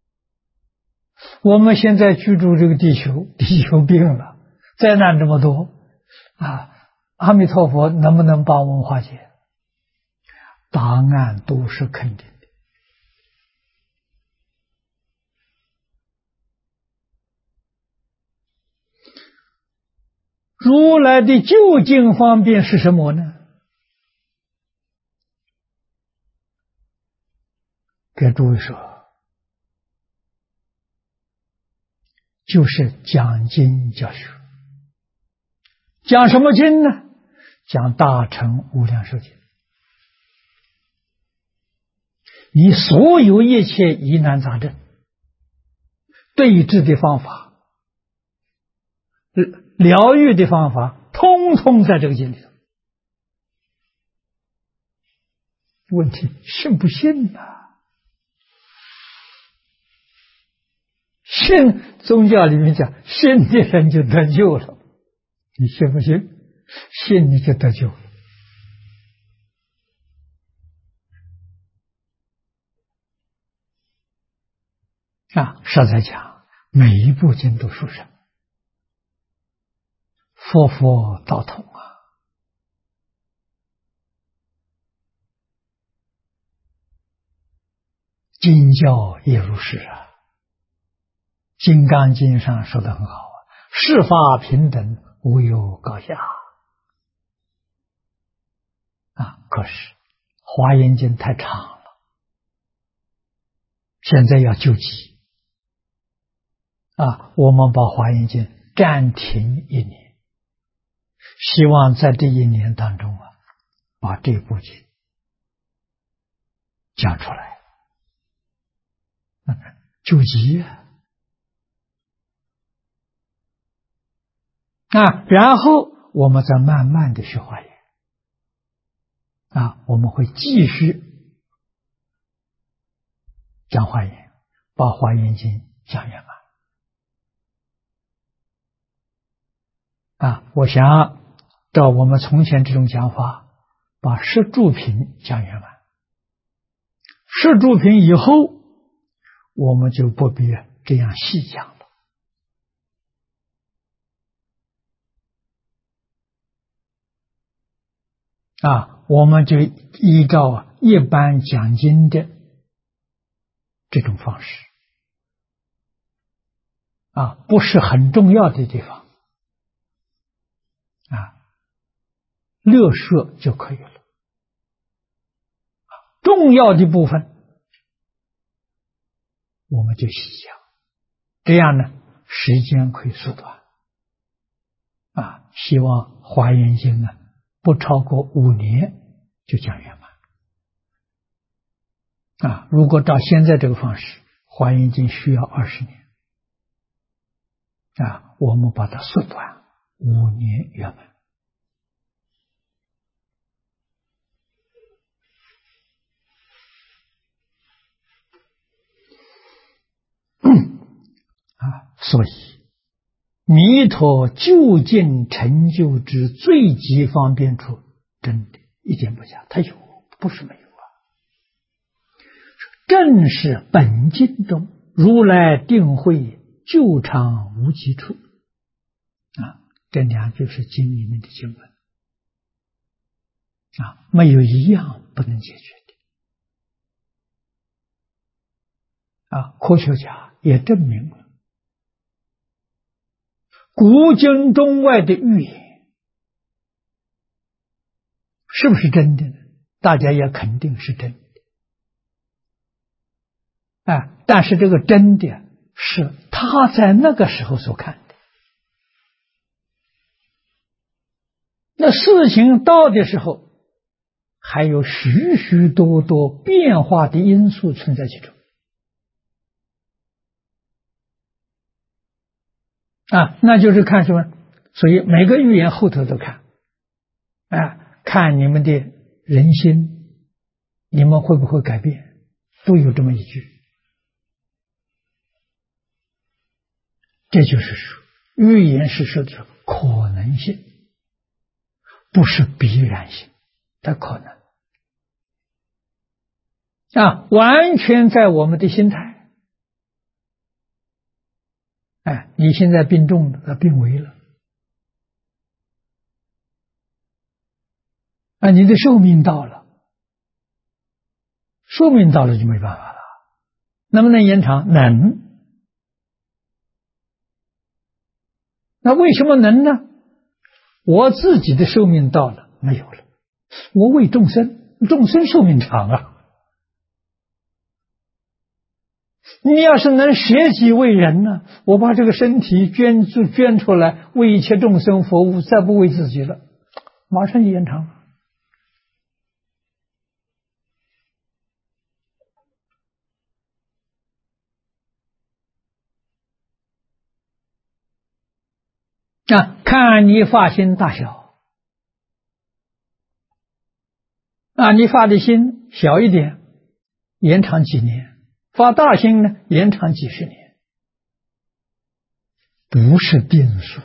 我们现在居住这个地球病了，灾难这么多阿弥陀佛能不能帮我们化解？答案都是肯定的。如来的究竟方便是什么呢？给诸位说，就是讲经教学。讲什么经呢？讲大乘无量寿经。以所有一切疑难杂症对治的方法，疗愈的方法，通通在这个经里头。问题信不信呢？信，宗教里面讲，信的人就得救了。你信不信？信你就得救了。实在讲，每一部经都殊胜，佛佛道统经教也如是金刚经上说得很好世法平等，无有高下可是华严经太长了，现在要救急我们把华严经暂停1年，希望在这1年当中把这部经讲出来救急然后我们再慢慢的学华严我们会继续讲华严，把华严经讲圆满我想照我们从前这种讲法，把十住品讲圆满。十住品以后， 我们就不必这样细讲了。我们就依照一般讲经的这种方式，不是很重要的地方，略说就可以了。重要的部分我们就细讲，这样呢时间可以缩短。希望华严经呢不超过5年就讲圆满。如果照现在这个方式，华严经需要20年。我们把它缩短5年圆满。所以弥陀究竟成就之最极方便处，真的一点不假，它有，不是没有。正是本经中如来定慧究常无极处。这2句是经里面的经文。没有一样不能解决的。科学家也证明了古今中外的预言是不是真的呢？大家也肯定是真的。但是这个真的是他在那个时候所看的。那事情到的时候，还有许许多多变化的因素存在其中。那就是看什么？所以每个预言后头都看。看你们的人心，你们会不会改变，都有这么一句。这就是说，预言是说的可能性，不是必然性的可能。完全在我们的心态。你现在病重了，病危了，你的寿命到了，寿命到了就没办法了。能不能延长？能。那为什么能呢？我自己的寿命到了，没有了，我为众生，众生寿命长啊。你要是能舍己为人呢，我把这个身体捐出来，为一切众生服务，再不为自己了，马上就延长了。看你发心大小。你发的心小一点，延长几年；发大心呢，延长几十年。不是定数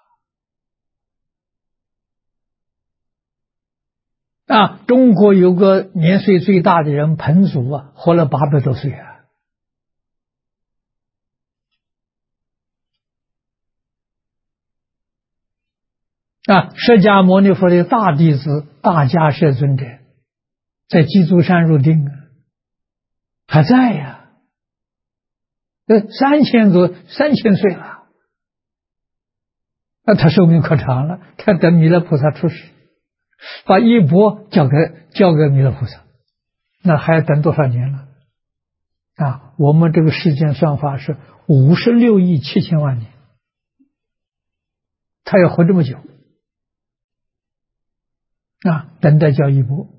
中国有个年岁最大的人彭祖活了800多岁释迦牟尼佛的大弟子大迦叶尊者在基督山入定还在3000岁了。他寿命可长了，他等弥勒菩萨出世，把衣钵交给弥勒菩萨，那还要等多少年了？我们这个世间算法是56亿7千万年，他要活这么久等待交衣钵。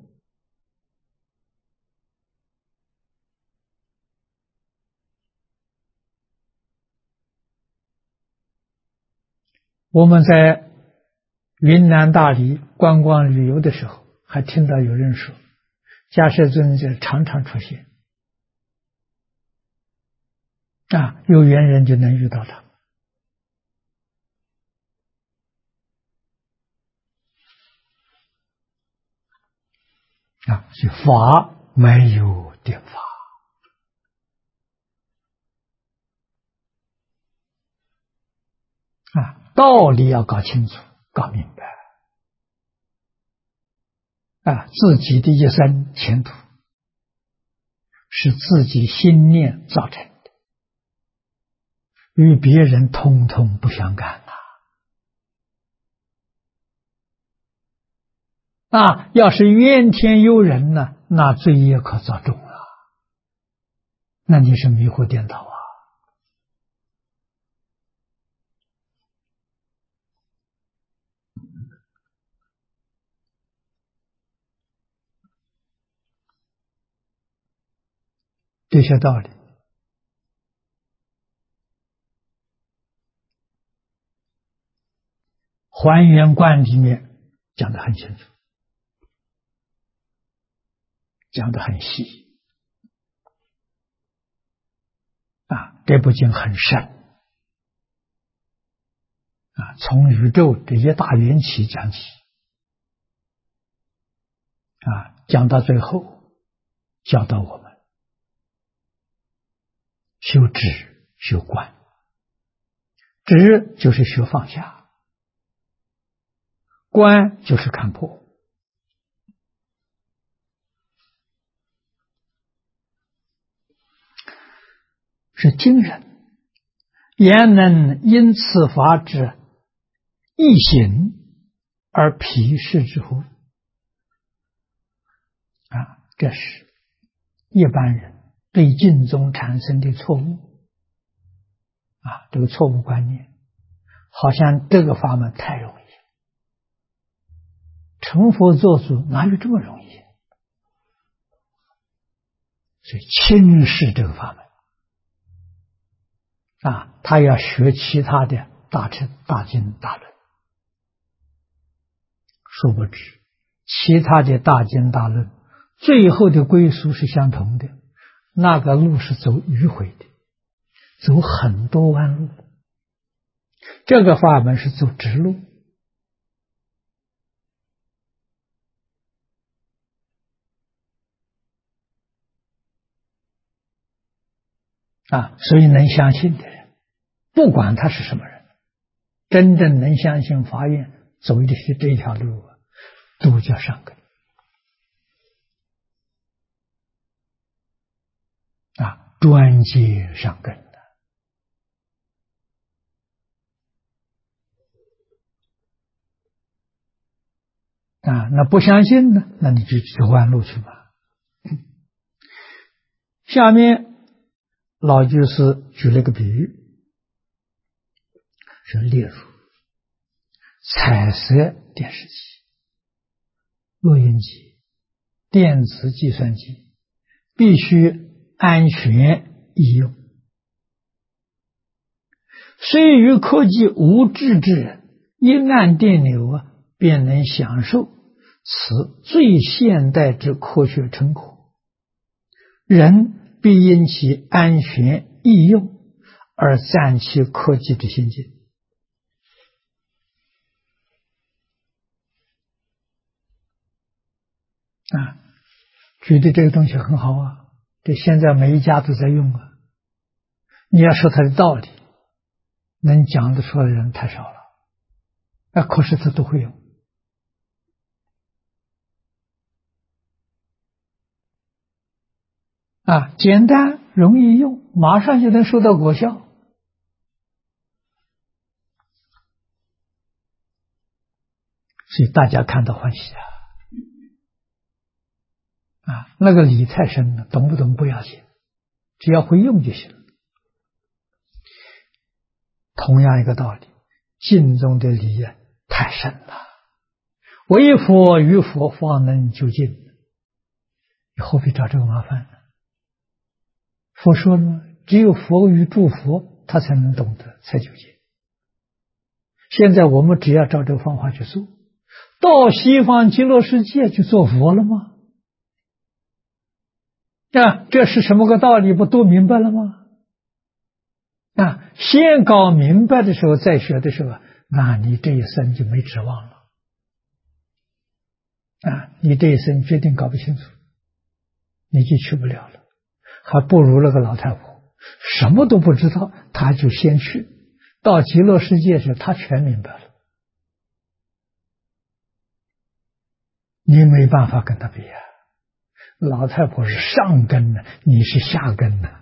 我们在云南大理观光旅游的时候，还听到有人说，迦叶尊者常常出现有缘人就能遇到他。法没有定法道理要搞清楚、搞明白自己的一生前途是自己心念造成的，与别人通通不相干要是怨天尤人呢，那罪业可造重了，那你是迷惑颠倒这些道理还原观里面讲得很清楚，讲得很细这部经很深从宇宙这些大缘起讲起讲到最后教导我们修止修观，止就是学放下，观就是看破。是惊人，焉能因此法之易行而鄙视之乎？这是一般人对净宗产生的错误这个错误观念，好像这个法门太容易，成佛做主哪有这么容易？所以轻视这个法门他要学其他的大乘大经大论，殊不知其他的大经大论最后的归宿是相同的，那个路是走迂回的，走很多弯路，这个法门是走直路所以能相信的人，不管他是什么人，真正能相信法院走的是这条路都叫上根专接上根那不相信呢，那你就走弯路去吧。下面老居士举了个比喻，是例如彩色电视机、录音机、电子计算机必须安全易用，虽与科技无知之人，一按电钮便能享受此最现代之科学成果，人必因其安全易用而赞其科技之先进觉得这个东西很好这现在每一家都在用你要说它的道理，能讲得出来的人太少了可是他都会用简单容易用，马上就能收到果效所以大家看到欢喜那个理太深了，懂不懂不要紧，只要会用就行了。同样一个道理，经中的理太深了，唯佛与佛方能究竟，你何必找这个麻烦呢？佛说呢，只有佛与诸佛他才能懂得，才究竟。现在我们只要照这个方法去做，到西方极乐世界去做佛了吗？这是什么个道理？不都明白了吗？先搞明白的时候，再学的时候，那你这一生就没指望了。你这一生决定搞不清楚，你就去不了了，还不如那个老太婆什么都不知道，她就先去， 到极乐世界时，他全明白了，你没办法跟他比啊。老太婆是上根的，你是下根的。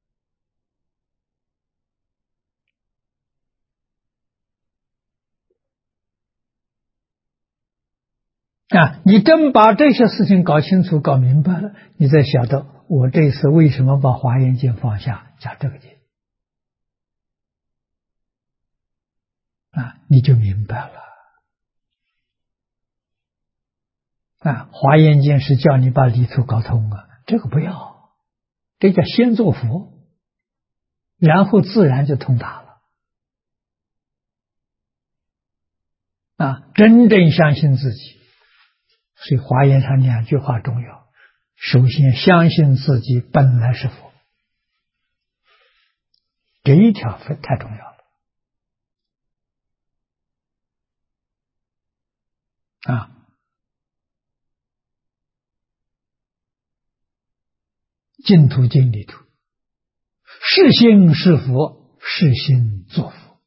你真把这些事情搞清楚、搞明白了，你再晓得我这次为什么把华严经放下，讲这个经你就明白了。华严经是叫你把理图搞通啊，这个不要，这叫先做佛，然后自然就通达了。真正相信自己，所以华严上2句话重要。首先，相信自己本来是佛，这一条太重要了。净土经里头，是心是佛，是心作佛。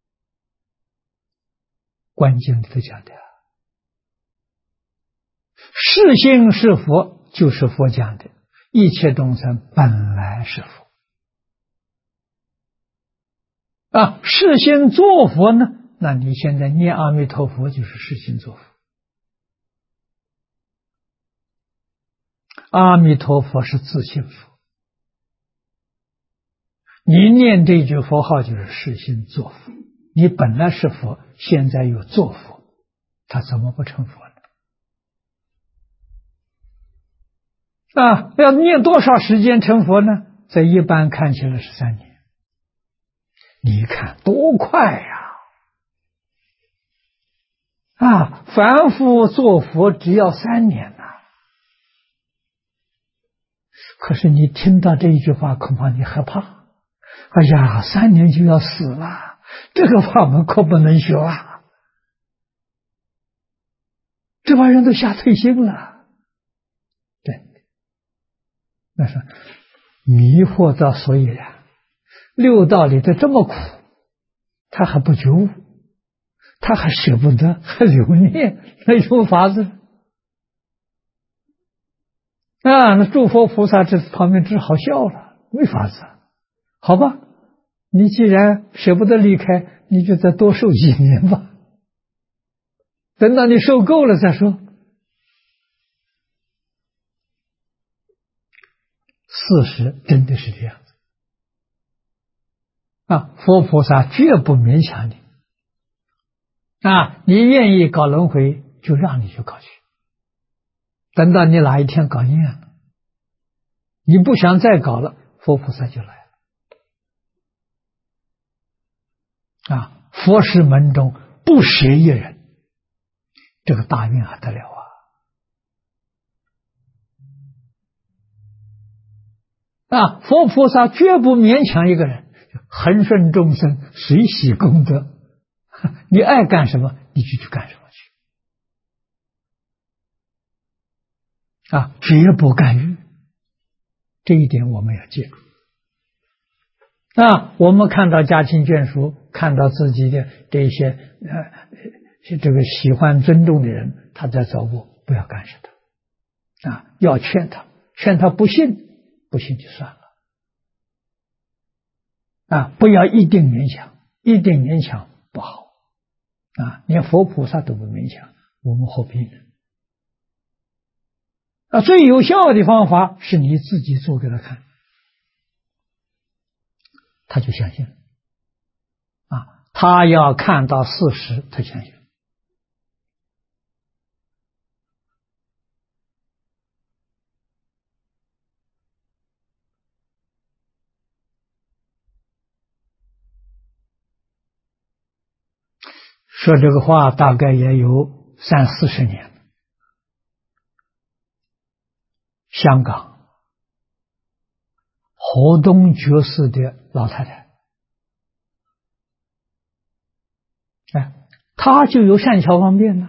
观经里头讲的，是心是佛，就是佛讲的，一切众生本来是佛。是心作佛呢？那你现在念阿弥陀佛就是是心作佛。阿弥陀佛是自性佛，你念这句佛号就是是心作佛。你本来是佛，现在又作佛，他怎么不成佛呢？要念多少时间成佛呢？在一般看起来是3年。你看多快呀！凡夫做佛只要3年呐。可是你听到这一句话，恐怕你害怕。哎呀，3年就要死了，这个法门可不能学啊！这帮人都吓退心了。对，那是迷惑到所以然。六道里头这么苦，他还不觉悟，他还舍不得，还留念，那有什么法子？那诸佛菩萨这旁边只好笑了，没法子。好吧，你既然舍不得离开，你就再多受几年吧，等到你受够了再说。事实真的是这样子佛菩萨绝不勉强你你愿意搞轮回就让你去搞去，等到你哪一天搞厌了，你不想再搞了，佛菩萨就来了佛事门中不舍一人，这个大愿还得了佛菩萨绝不勉强一个人，恒顺众生，随喜功德，你爱干什么你就去干什么去绝不干预，这一点我们要记住我们看到家亲眷属，看到自己的这些这个喜欢尊重的人，他在走路，不要干涉他要劝他，劝他不信就算了不要一定勉强，一定勉强不好连佛菩萨都不勉强，我们何必呢？最有效的方法是你自己做给他看，他就相信了他要看到事实，他相信。说这个话大概也有30-40年。香港河东爵士的老太太她就有善巧方便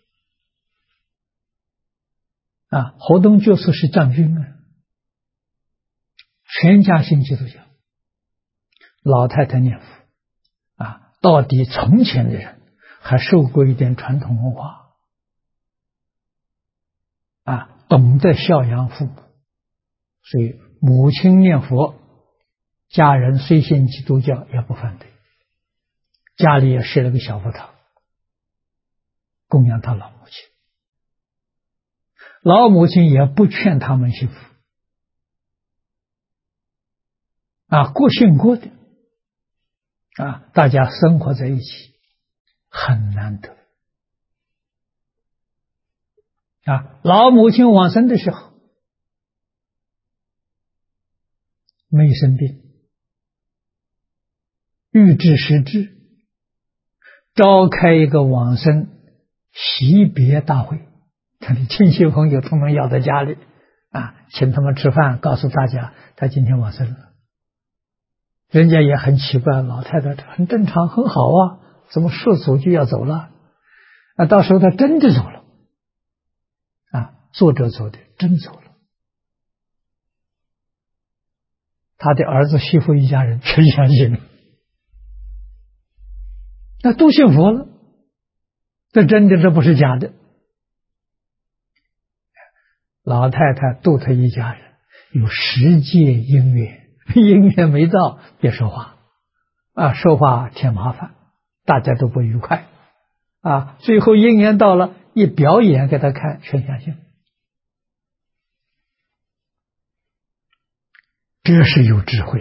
河东爵士是将军全家信基督教，老太太念佛到底从前的人还受过一点传统文化懂得孝养父母，所以母亲念佛，家人虽信基督教也不反对，家里也设了个小佛堂，供养他老母亲。老母亲也不劝他们信佛各信各的大家生活在一起很难得老母亲往生的时候没生病，预知时至，召开一个往生惜别大会，他的亲戚朋友统统要在家里请他们吃饭，告诉大家他今天往生了。人家也很奇怪，老太太很正常很好怎么说走就要走了到时候他真的走了作者走的真走了，他的儿子媳妇一家人全相信了，那都信佛了，这真的，这不是假的。老太太度他一家人有10界因缘，因缘没到别说话说话添麻烦，大家都不愉快最后因缘到了，一表演给他看，全相信。这是有智慧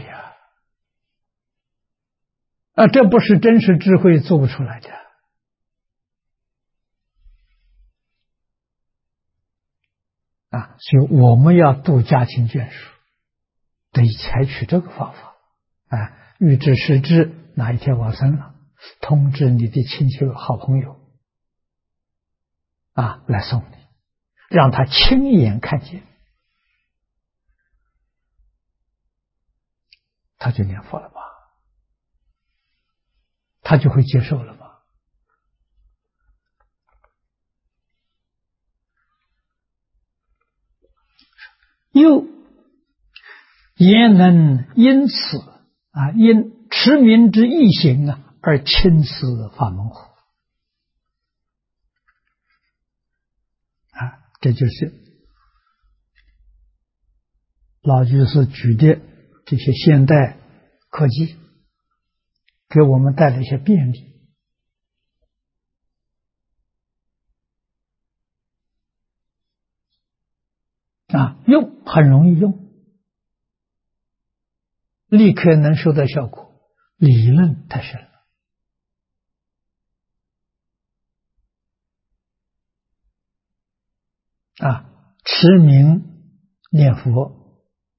这不是真实智慧做不出来的所以我们要度家亲眷属，得采取这个方法预知时至，哪一天往生了，通知你的亲戚好朋友来送你，让他亲眼看见，他就念佛了吧，他就会接受了吧。又也能因此因持名之义行而亲此法门乎这就是老居士举的这些现代科技给我们带来一些便利用很容易用，立刻能收到效果，理论太深了持名念佛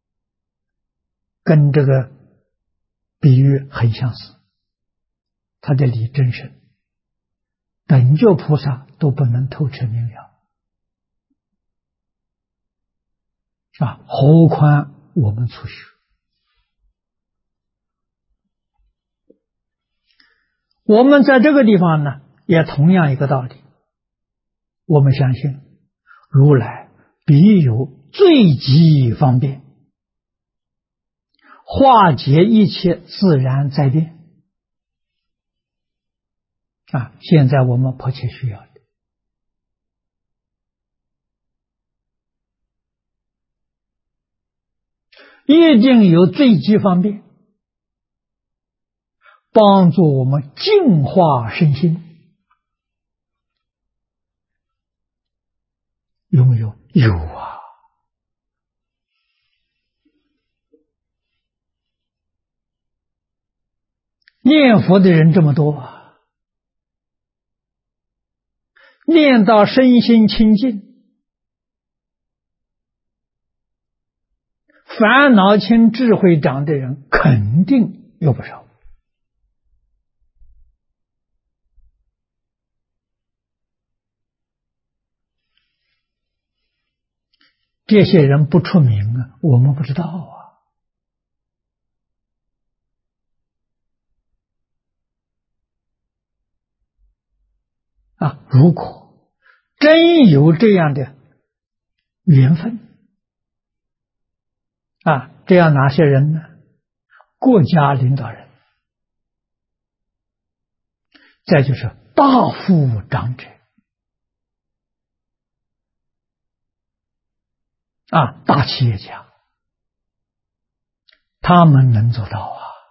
跟这个比喻很相似，它的理真深，等觉菩萨都不能透彻明了何况我们初学。我们在这个地方呢，也同样一个道理，我们相信如来必有最极方便，化解一切自然灾变现在我们迫切需要的。一定有最极方便，帮助我们净化身心。有没有？有念佛的人这么多念到身心清净，烦恼轻智慧长的人肯定有不少。这些人不出名我们不知道如果真有这样的缘分这样哪些人呢？国家领导人再就是大富长者啊，大企业家，他们能做到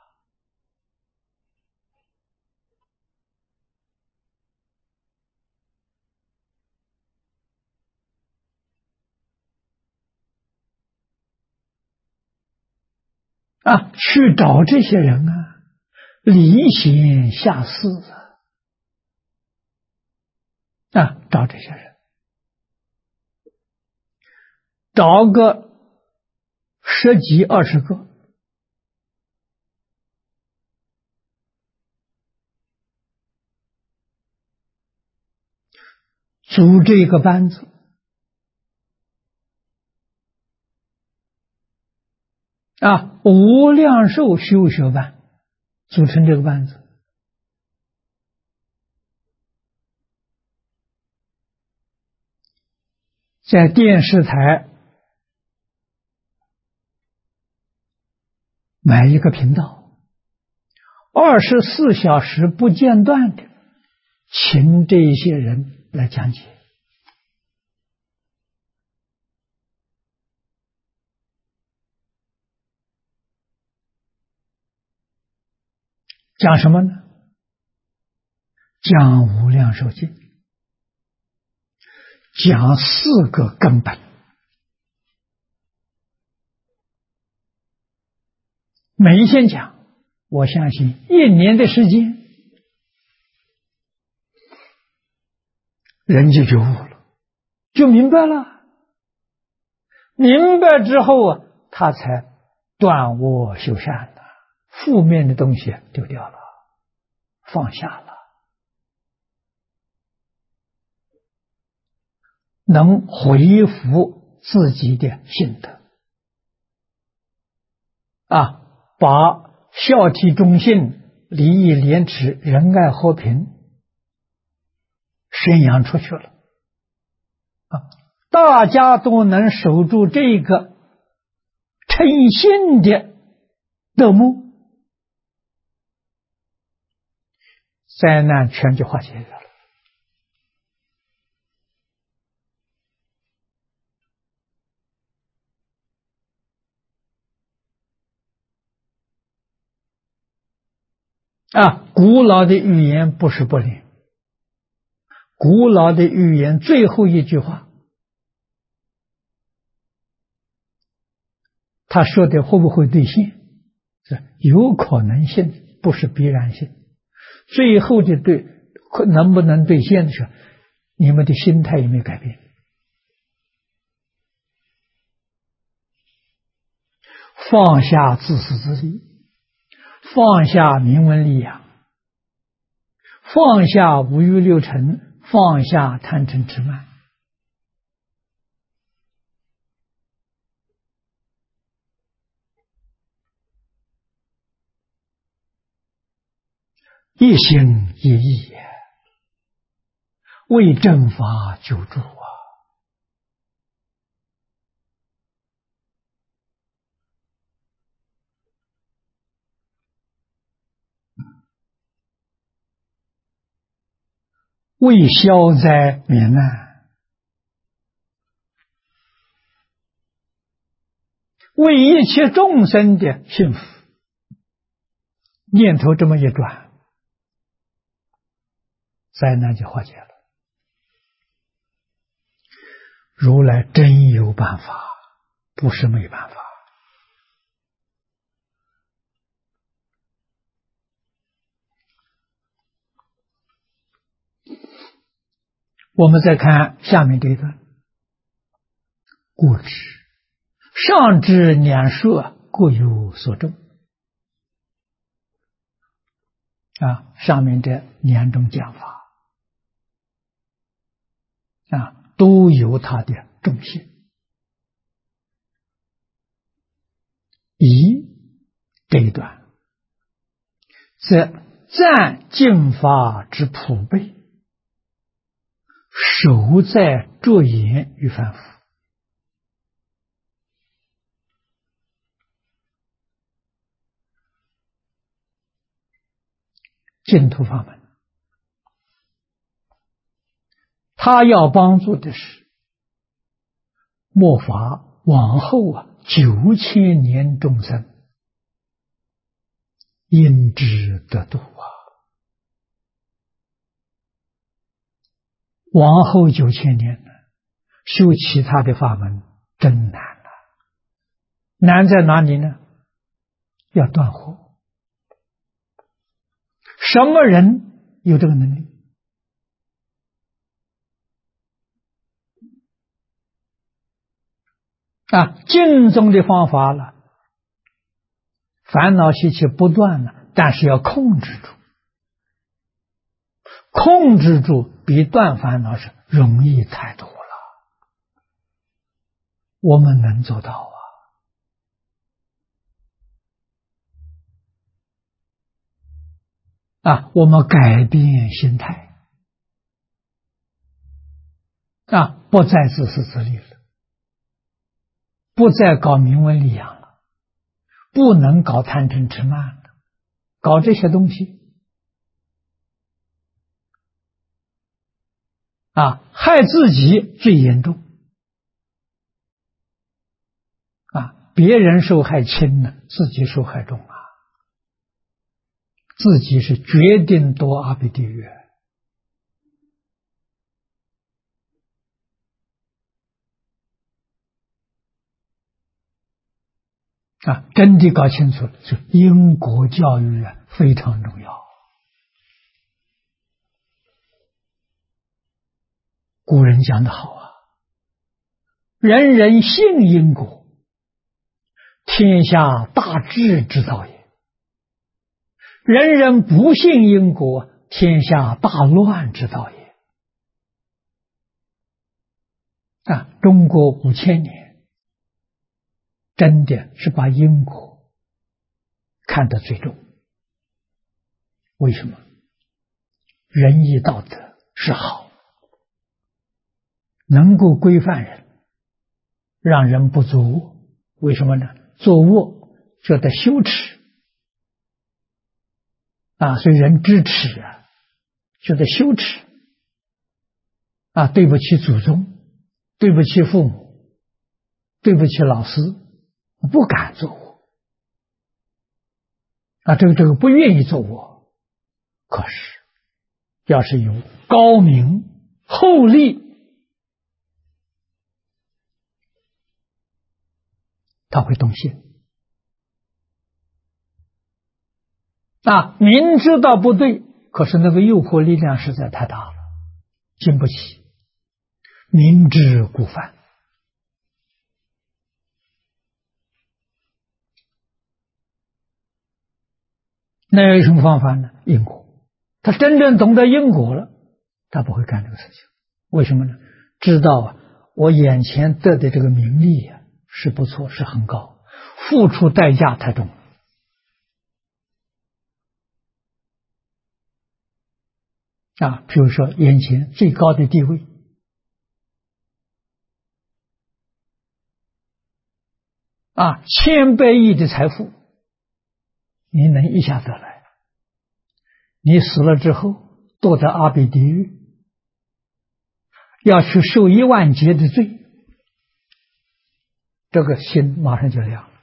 去找这些人离贤下士找这些人，找个10几20个，组这个班子无量寿修学班，组成这个班子，在电视台买一个频道，24小时不间断的请这些人来讲解。讲什么呢？讲无量寿经，讲4个根本。每一天讲，我相信1年的时间，人就觉悟了，就明白了。明白之后他才断恶修善了，负面的东西丢掉了，放下了，能恢复自己的性德把孝悌忠信、礼义廉耻、仁爱和平宣扬出去了大家都能守住这个诚信的德目，灾难全就化解了。古老的预言不是不灵，古老的预言最后一句话，他说的会不会兑现？是有可能性，不是必然性。最后的能不能兑现的时候，你们的心态有没有改变？放下自私自利，放下名闻利养，放下五欲六尘，放下贪嗔痴慢，一心一意为正法救助为消灾免难，为一切众生的幸福。念头这么一转，灾难就化解了。如来真有办法，不是没办法。我们再看下面这一段，故知上至两舌各有所种上面这2种讲法都有它的重性。这一段则赞净法之普备，守在着眼与凡夫。净土法门他要帮助的是末法往后9000年众生因之得度往后9000年呢，修其他的法门真难了。难在哪里呢？要断惑。什么人有这个能力？净宗的方法了，烦恼习气不断了，但是要控制住。控制住比断烦恼是容易太多了。我们能做到我们改变心态不再自私自利了，不再搞名闻利养了，不能搞贪嗔痴慢了，搞这些东西害自己最严重别人受害轻呢，自己受害重自己是决定堕阿鼻地狱真的搞清楚了，是因果教育非常重要。古人讲得好人人信因果，天下大治之道也；人人不信因果，天下大乱之道也。中国5000年真的是把因果看得最重。为什么？仁义道德是好，能够规范人，让人不作恶。为什么呢？作恶就得羞耻所以人知耻就得羞耻对不起祖宗，对不起父母，对不起老师，不敢作恶这个不愿意作恶。可是要是有高明厚利，他会动心明知道不对，可是那个诱惑力量实在太大了，经不起，明知故犯。那有什么方法呢？因果。他真正懂得因果了，他不会干这个事情。为什么呢？知道我眼前得的这个名利是不错，是很高，付出代价太重了比如说眼前最高的地位千百亿的财富，你能一下得来？你死了之后堕在阿鼻地狱，要去受10000劫的罪，这个心马上就亮了。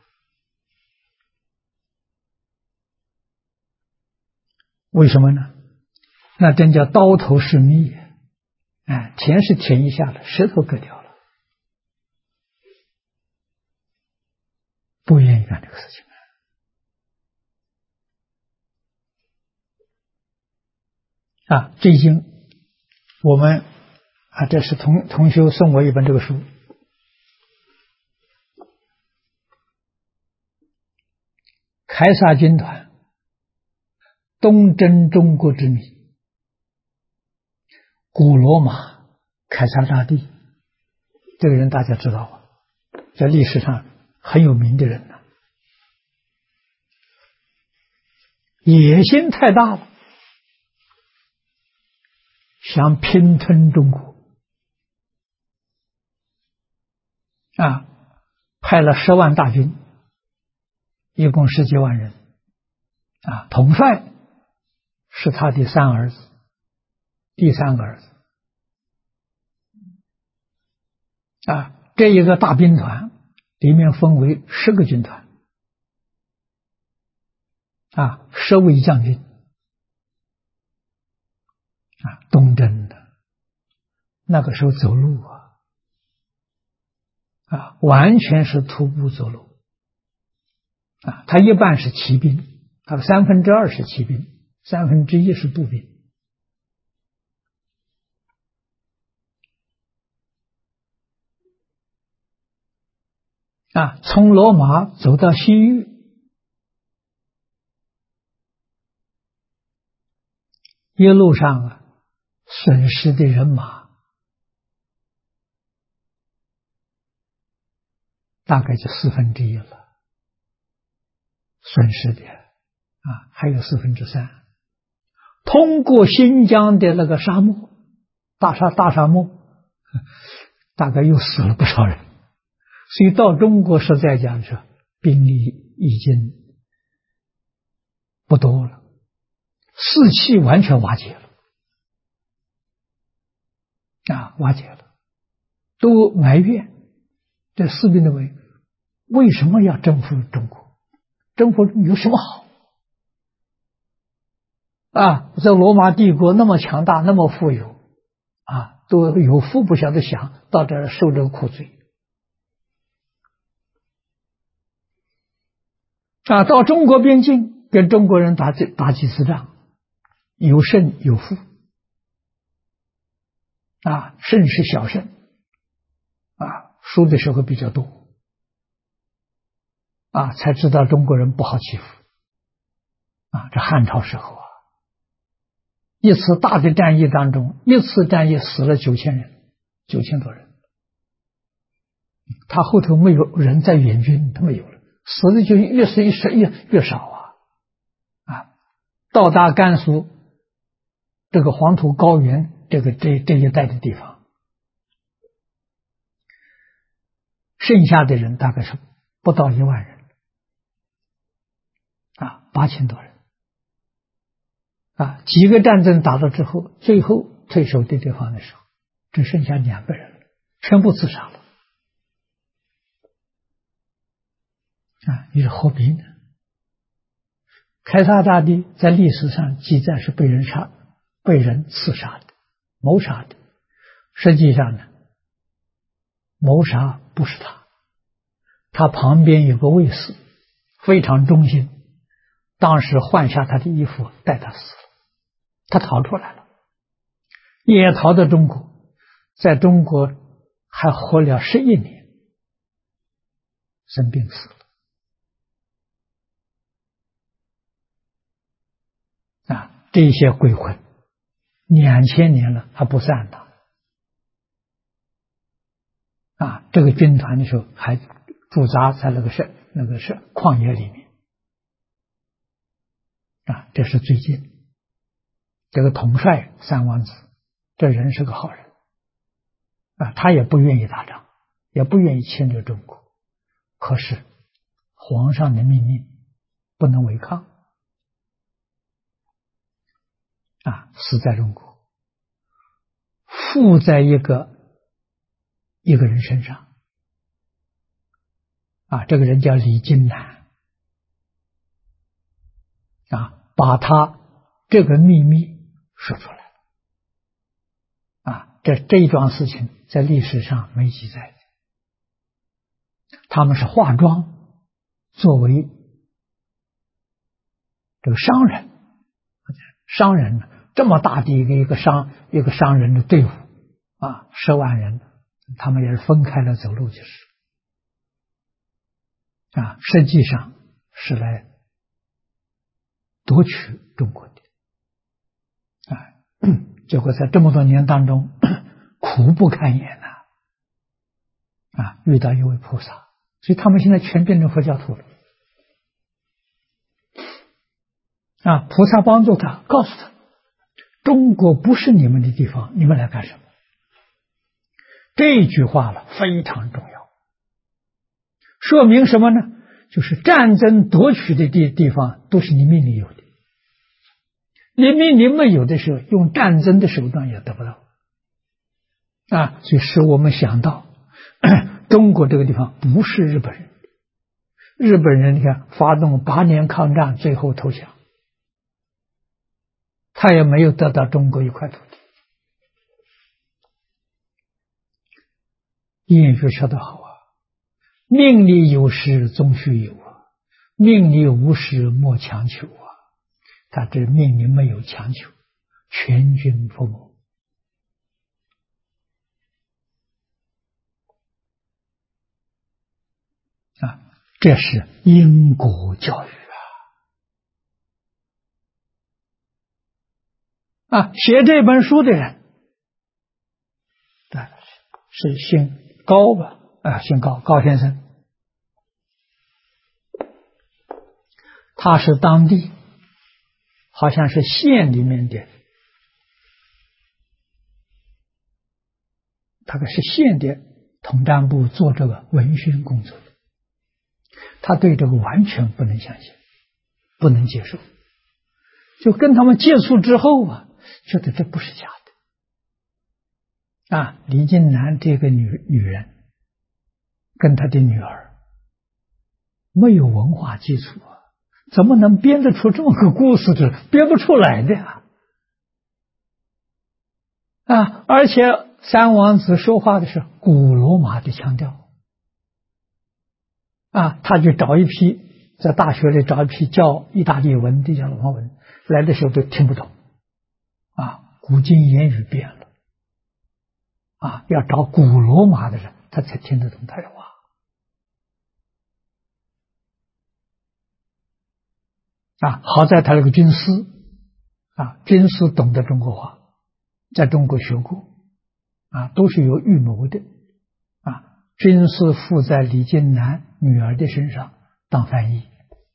为什么呢？那真叫刀头是蜜田是填一下了，石头割掉了，不愿意干这个事情最近我们这是同修送我一本这个书，凯撒军团东征中国之谜，古罗马凯撒大帝，这个人大家知道在历史上很有名的人野心太大了，想拼吞中国派了10万大军，一共10几万人统帅是他的3儿子，第3个儿子这一个大兵团里面分为10个军团，10位将军东征的。那个时候走路完全是徒步走路他一半是骑兵，2/3是骑兵，1/3是步兵。从罗马走到西域，一路上损失的人马大概就1/4了，损失的还有3/4。通过新疆的那个沙漠，大沙漠，大概又死了不少人。所以到中国实在讲是兵力已经不多了，士气完全瓦解了瓦解了，都埋怨这士兵认为为什么要征服中国？征服有什么好在罗马帝国那么强大，那么富有都有福不晓得享，到这儿受这个苦罪到中国边境跟中国人打几次仗，有胜有负胜是小胜输的时候比较多才知道中国人不好欺负这汉朝时候一次大的战役当中，一次战役死了9000人，9000多人。他后头没有人在援军，他没有了，死的就越死越少到达甘肃这个黄土高原这一带的地方，剩下的人大概是不到1万人8000多人几个战争打了之后，最后退守的地方的时候，只剩下200人了，全部自杀了你是何必呢？凯撒大帝在历史上记载是被人刺杀的，谋杀的。实际上呢，谋杀不是他旁边有个卫士非常忠心，当时换下他的衣服带他死了，他逃出来了，也逃到中国，在中国还活了11年，生病死了这些鬼魂2000年了还不散的这个军团的时候还驻扎在那个旷野里面这是最近这个统帅三王子，这人是个好人他也不愿意打仗，也不愿意侵略中国，可是皇上的命令不能违抗死在中国，附在一个人身上这个人叫李金南把他这个秘密说出来了这一桩事情在历史上没记载的。他们是化妆作为这个商人这么大的一个商人的队伍10万人，他们也是分开了走路就是实际上是来夺取中国的结果在这么多年当中苦不堪言遇到一位菩萨，所以他们现在全变成佛教徒了菩萨帮助他，告诉他中国不是你们的地方，你们来干什么？这句话了非常重要，说明什么呢？就是战争夺取的地方都是你命里有的，你命里没有的时候，用战争的手段也得不到所以使我们想到中国这个地方不是日本人，日本人你看发动8年抗战，最后投降，他也没有得到中国一块土地。谚语说得好啊，命里有时终须有啊，命里无时莫强求啊。他这命里没有强求，全军覆没啊，这是因果教育啊！写这本书的人，是姓高吧？姓高，高先生，他是当地好像是县里面的，大概是县的统战部做这个文宣工作的，他对这个完全不能相信，不能接受，就跟他们接触之后啊，觉得这不是假的啊。李金兰这个女人跟她的女儿没有文化基础啊，怎么能编得出这么个故事？这编不出来的啊！而且三王子说话的是古罗马的腔调啊，他就找一批在大学里找一批教意大利文的叫罗马文，来的时候都听不懂啊，古今言语变了啊，要找古罗马的人他才听得懂他的话啊。好在他那个军师啊，军师懂得中国话，在中国学过啊，都是有预谋的啊。军师附在李金兰女儿的身上当翻译，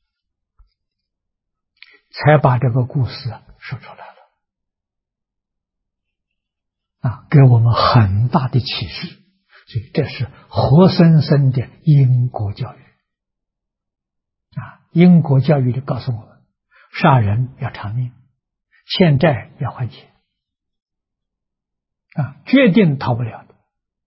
才把这个故事说出来了啊，给我们很大的启示。所以这是活生生的因果教育啊！因果教育就告诉我们，杀人要偿命，欠债要还钱啊，决定逃不了的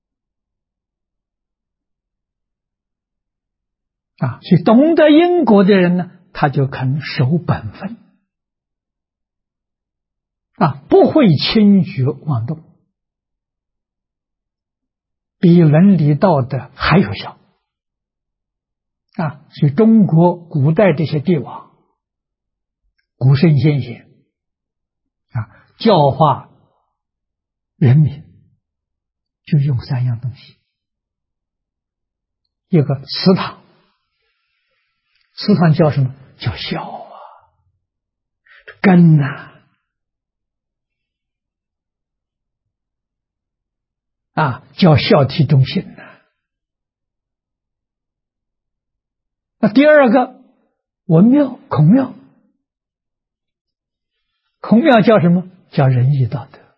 啊！所以懂得因果的人呢，他就肯守本分啊，不会轻举妄动，比伦理道德还有效啊！所以中国古代这些帝王、古圣先贤啊，教化人民就用3样东西：一个祠堂，祠堂叫什么？叫孝啊，根啊，叫孝悌忠信那第二个文庙，孔庙，孔庙叫什么？叫仁义道德。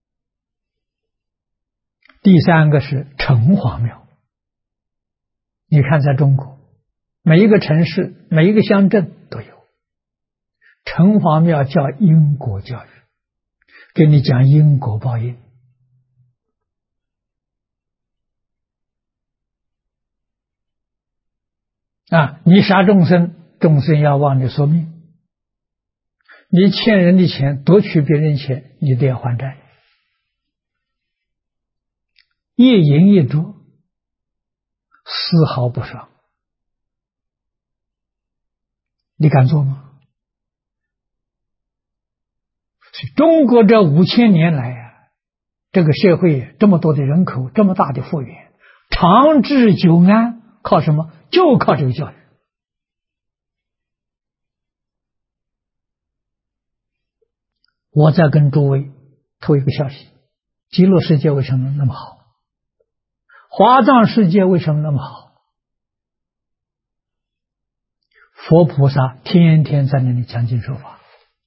第三个是城隍庙。你看在中国每一个城市每一个乡镇都有城隍庙，叫因果教育，给你讲因果报应啊！你杀众生，众生要往你索命；你欠人的钱，夺取别人钱，你都要还债。一饮一啄，丝毫不爽，你敢做吗？中国这5000年来这个社会这么多的人口，这么大的幅员，长治久安，靠什么？就靠这个教育。我再跟诸位透一个消息：极乐世界为什么那么好？华藏世界为什么那么好？佛菩萨天天在那里讲经说法，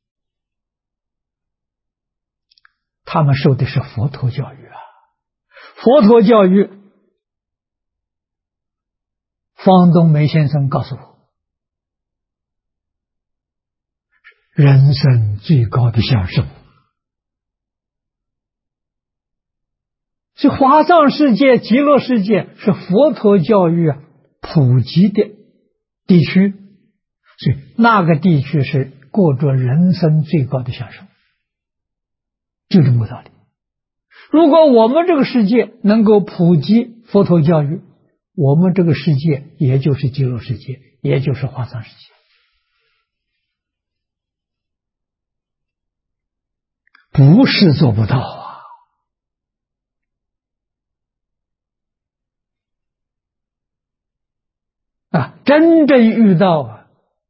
他们受的是佛陀教育啊！佛陀教育，方东梅先生告诉我，人生最高的享受。 所以华藏世界、极乐世界是佛陀教育普及的地区，所以那个地区是过着人生最高的享受，就这么个道理。如果我们这个世界能够普及佛陀教育，我们这个世界也就是极乐世界，也就是华藏世界。不是做不到真正遇到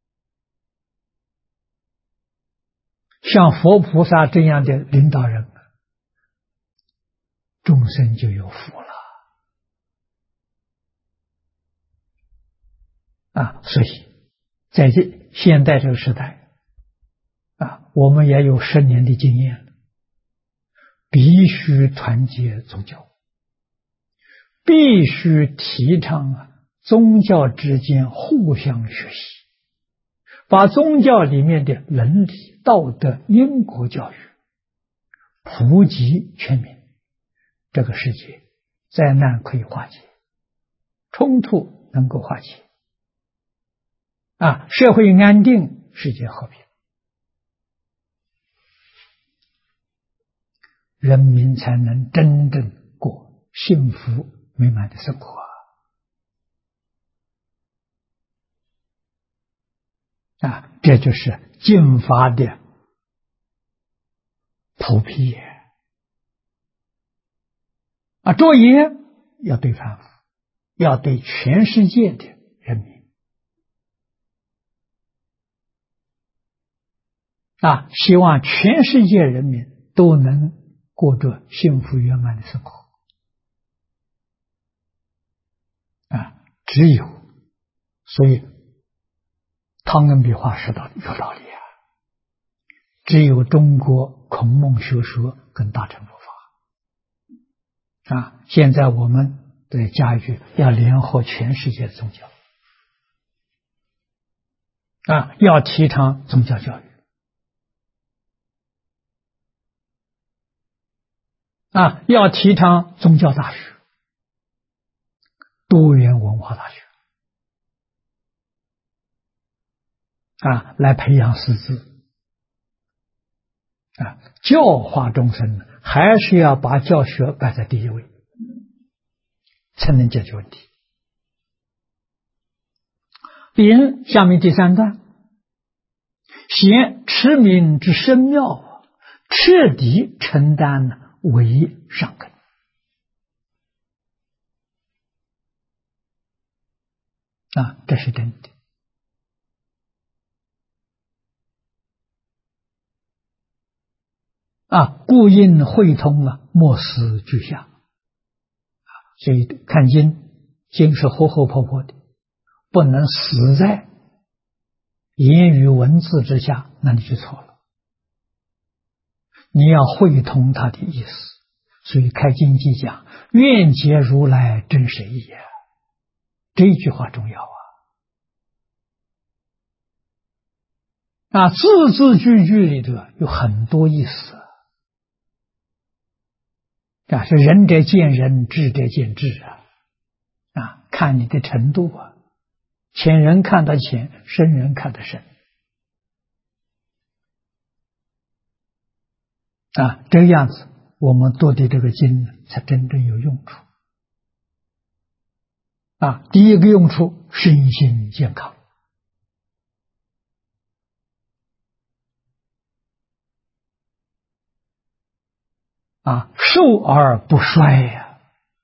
像佛菩萨这样的领导人，众生就有福了所以在现代这个时代我们也有10年的经验了，必须团结宗教，必须提倡宗教之间互相学习，把宗教里面的伦理、道德、因果教育普及全民，这个世界灾难可以化解，冲突能够化解社会安定，世界和平，人民才能真正过幸福美满的生活这就是经法的普遍作业要对凡夫，要对全世界的人民希望全世界人民都能过着幸福圆满的生活只有所以汤恩比话说到有道理只有中国孔孟学说跟大乘佛法现在我们的加一句要联合全世界的宗教要提倡宗教教育要提倡宗教大学、多元文化大学来培养师资教化众生还是要把教学摆在第一位，才能解决问题。丙下面第3段，贤持名之深妙，彻底承担为上根这是真的故应会通莫思俱下所以看经是活活泼泼的，不能死在言语文字之下，那你就错了。你要会通它的意思，所以开经记讲愿解如来真实义这一句话重要字字句句里头有很多意思是仁者见仁，智者见智看你的程度浅人看得浅，深人看得深这个样子我们读的这个经才真正有用处第一个用处，身心健康寿而不衰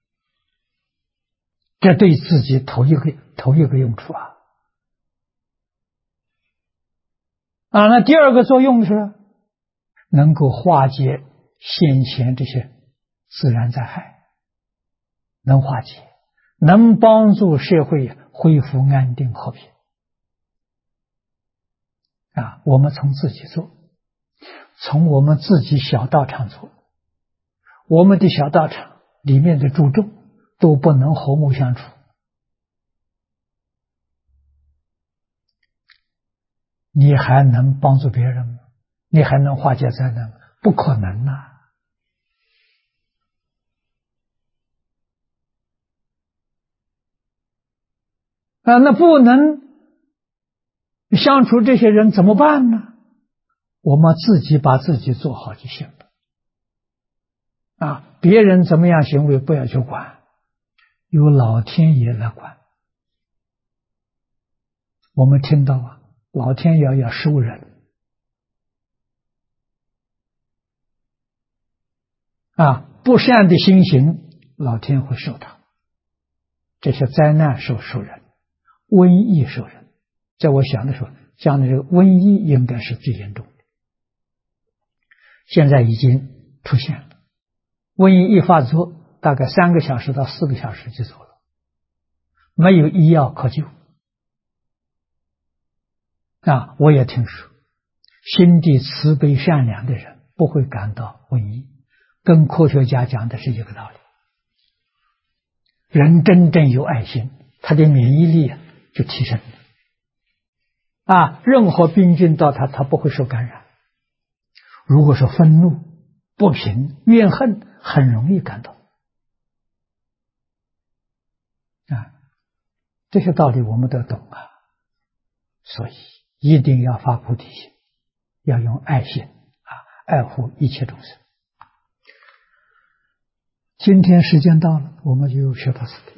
这对自己头一个用处那第二个作用是能够化解先前这些自然灾害，能化解，能帮助社会恢复安定和平我们从自己做，从我们自己小道场做，我们的小道场里面的诸众都不能和睦相处，你还能帮助别人吗？你还能化解灾难吗？不可能那不能相处这些人怎么办呢？我们自己把自己做好就行了。别人怎么样行为不要去管，由老天爷来管。我们听到老天爷要收人不善的心行，老天会受他。这些灾难受人，瘟疫受人。在我想的时候，将来这个瘟疫应该是最严重的，现在已经出现了。瘟疫一发作，大概3个小时到4个小时就走了，没有医药可救。我也听说，心地慈悲善良的人不会感到瘟疫，跟科学家讲的是一个道理。人真正有爱心，他的免疫力就提升了。任何病菌到他不会受感染。如果是愤怒、不平、怨恨，很容易感到。这些道理我们都懂所以一定要发菩提心，要用爱心爱护一切众生。今天时间到了，我们就学到此地。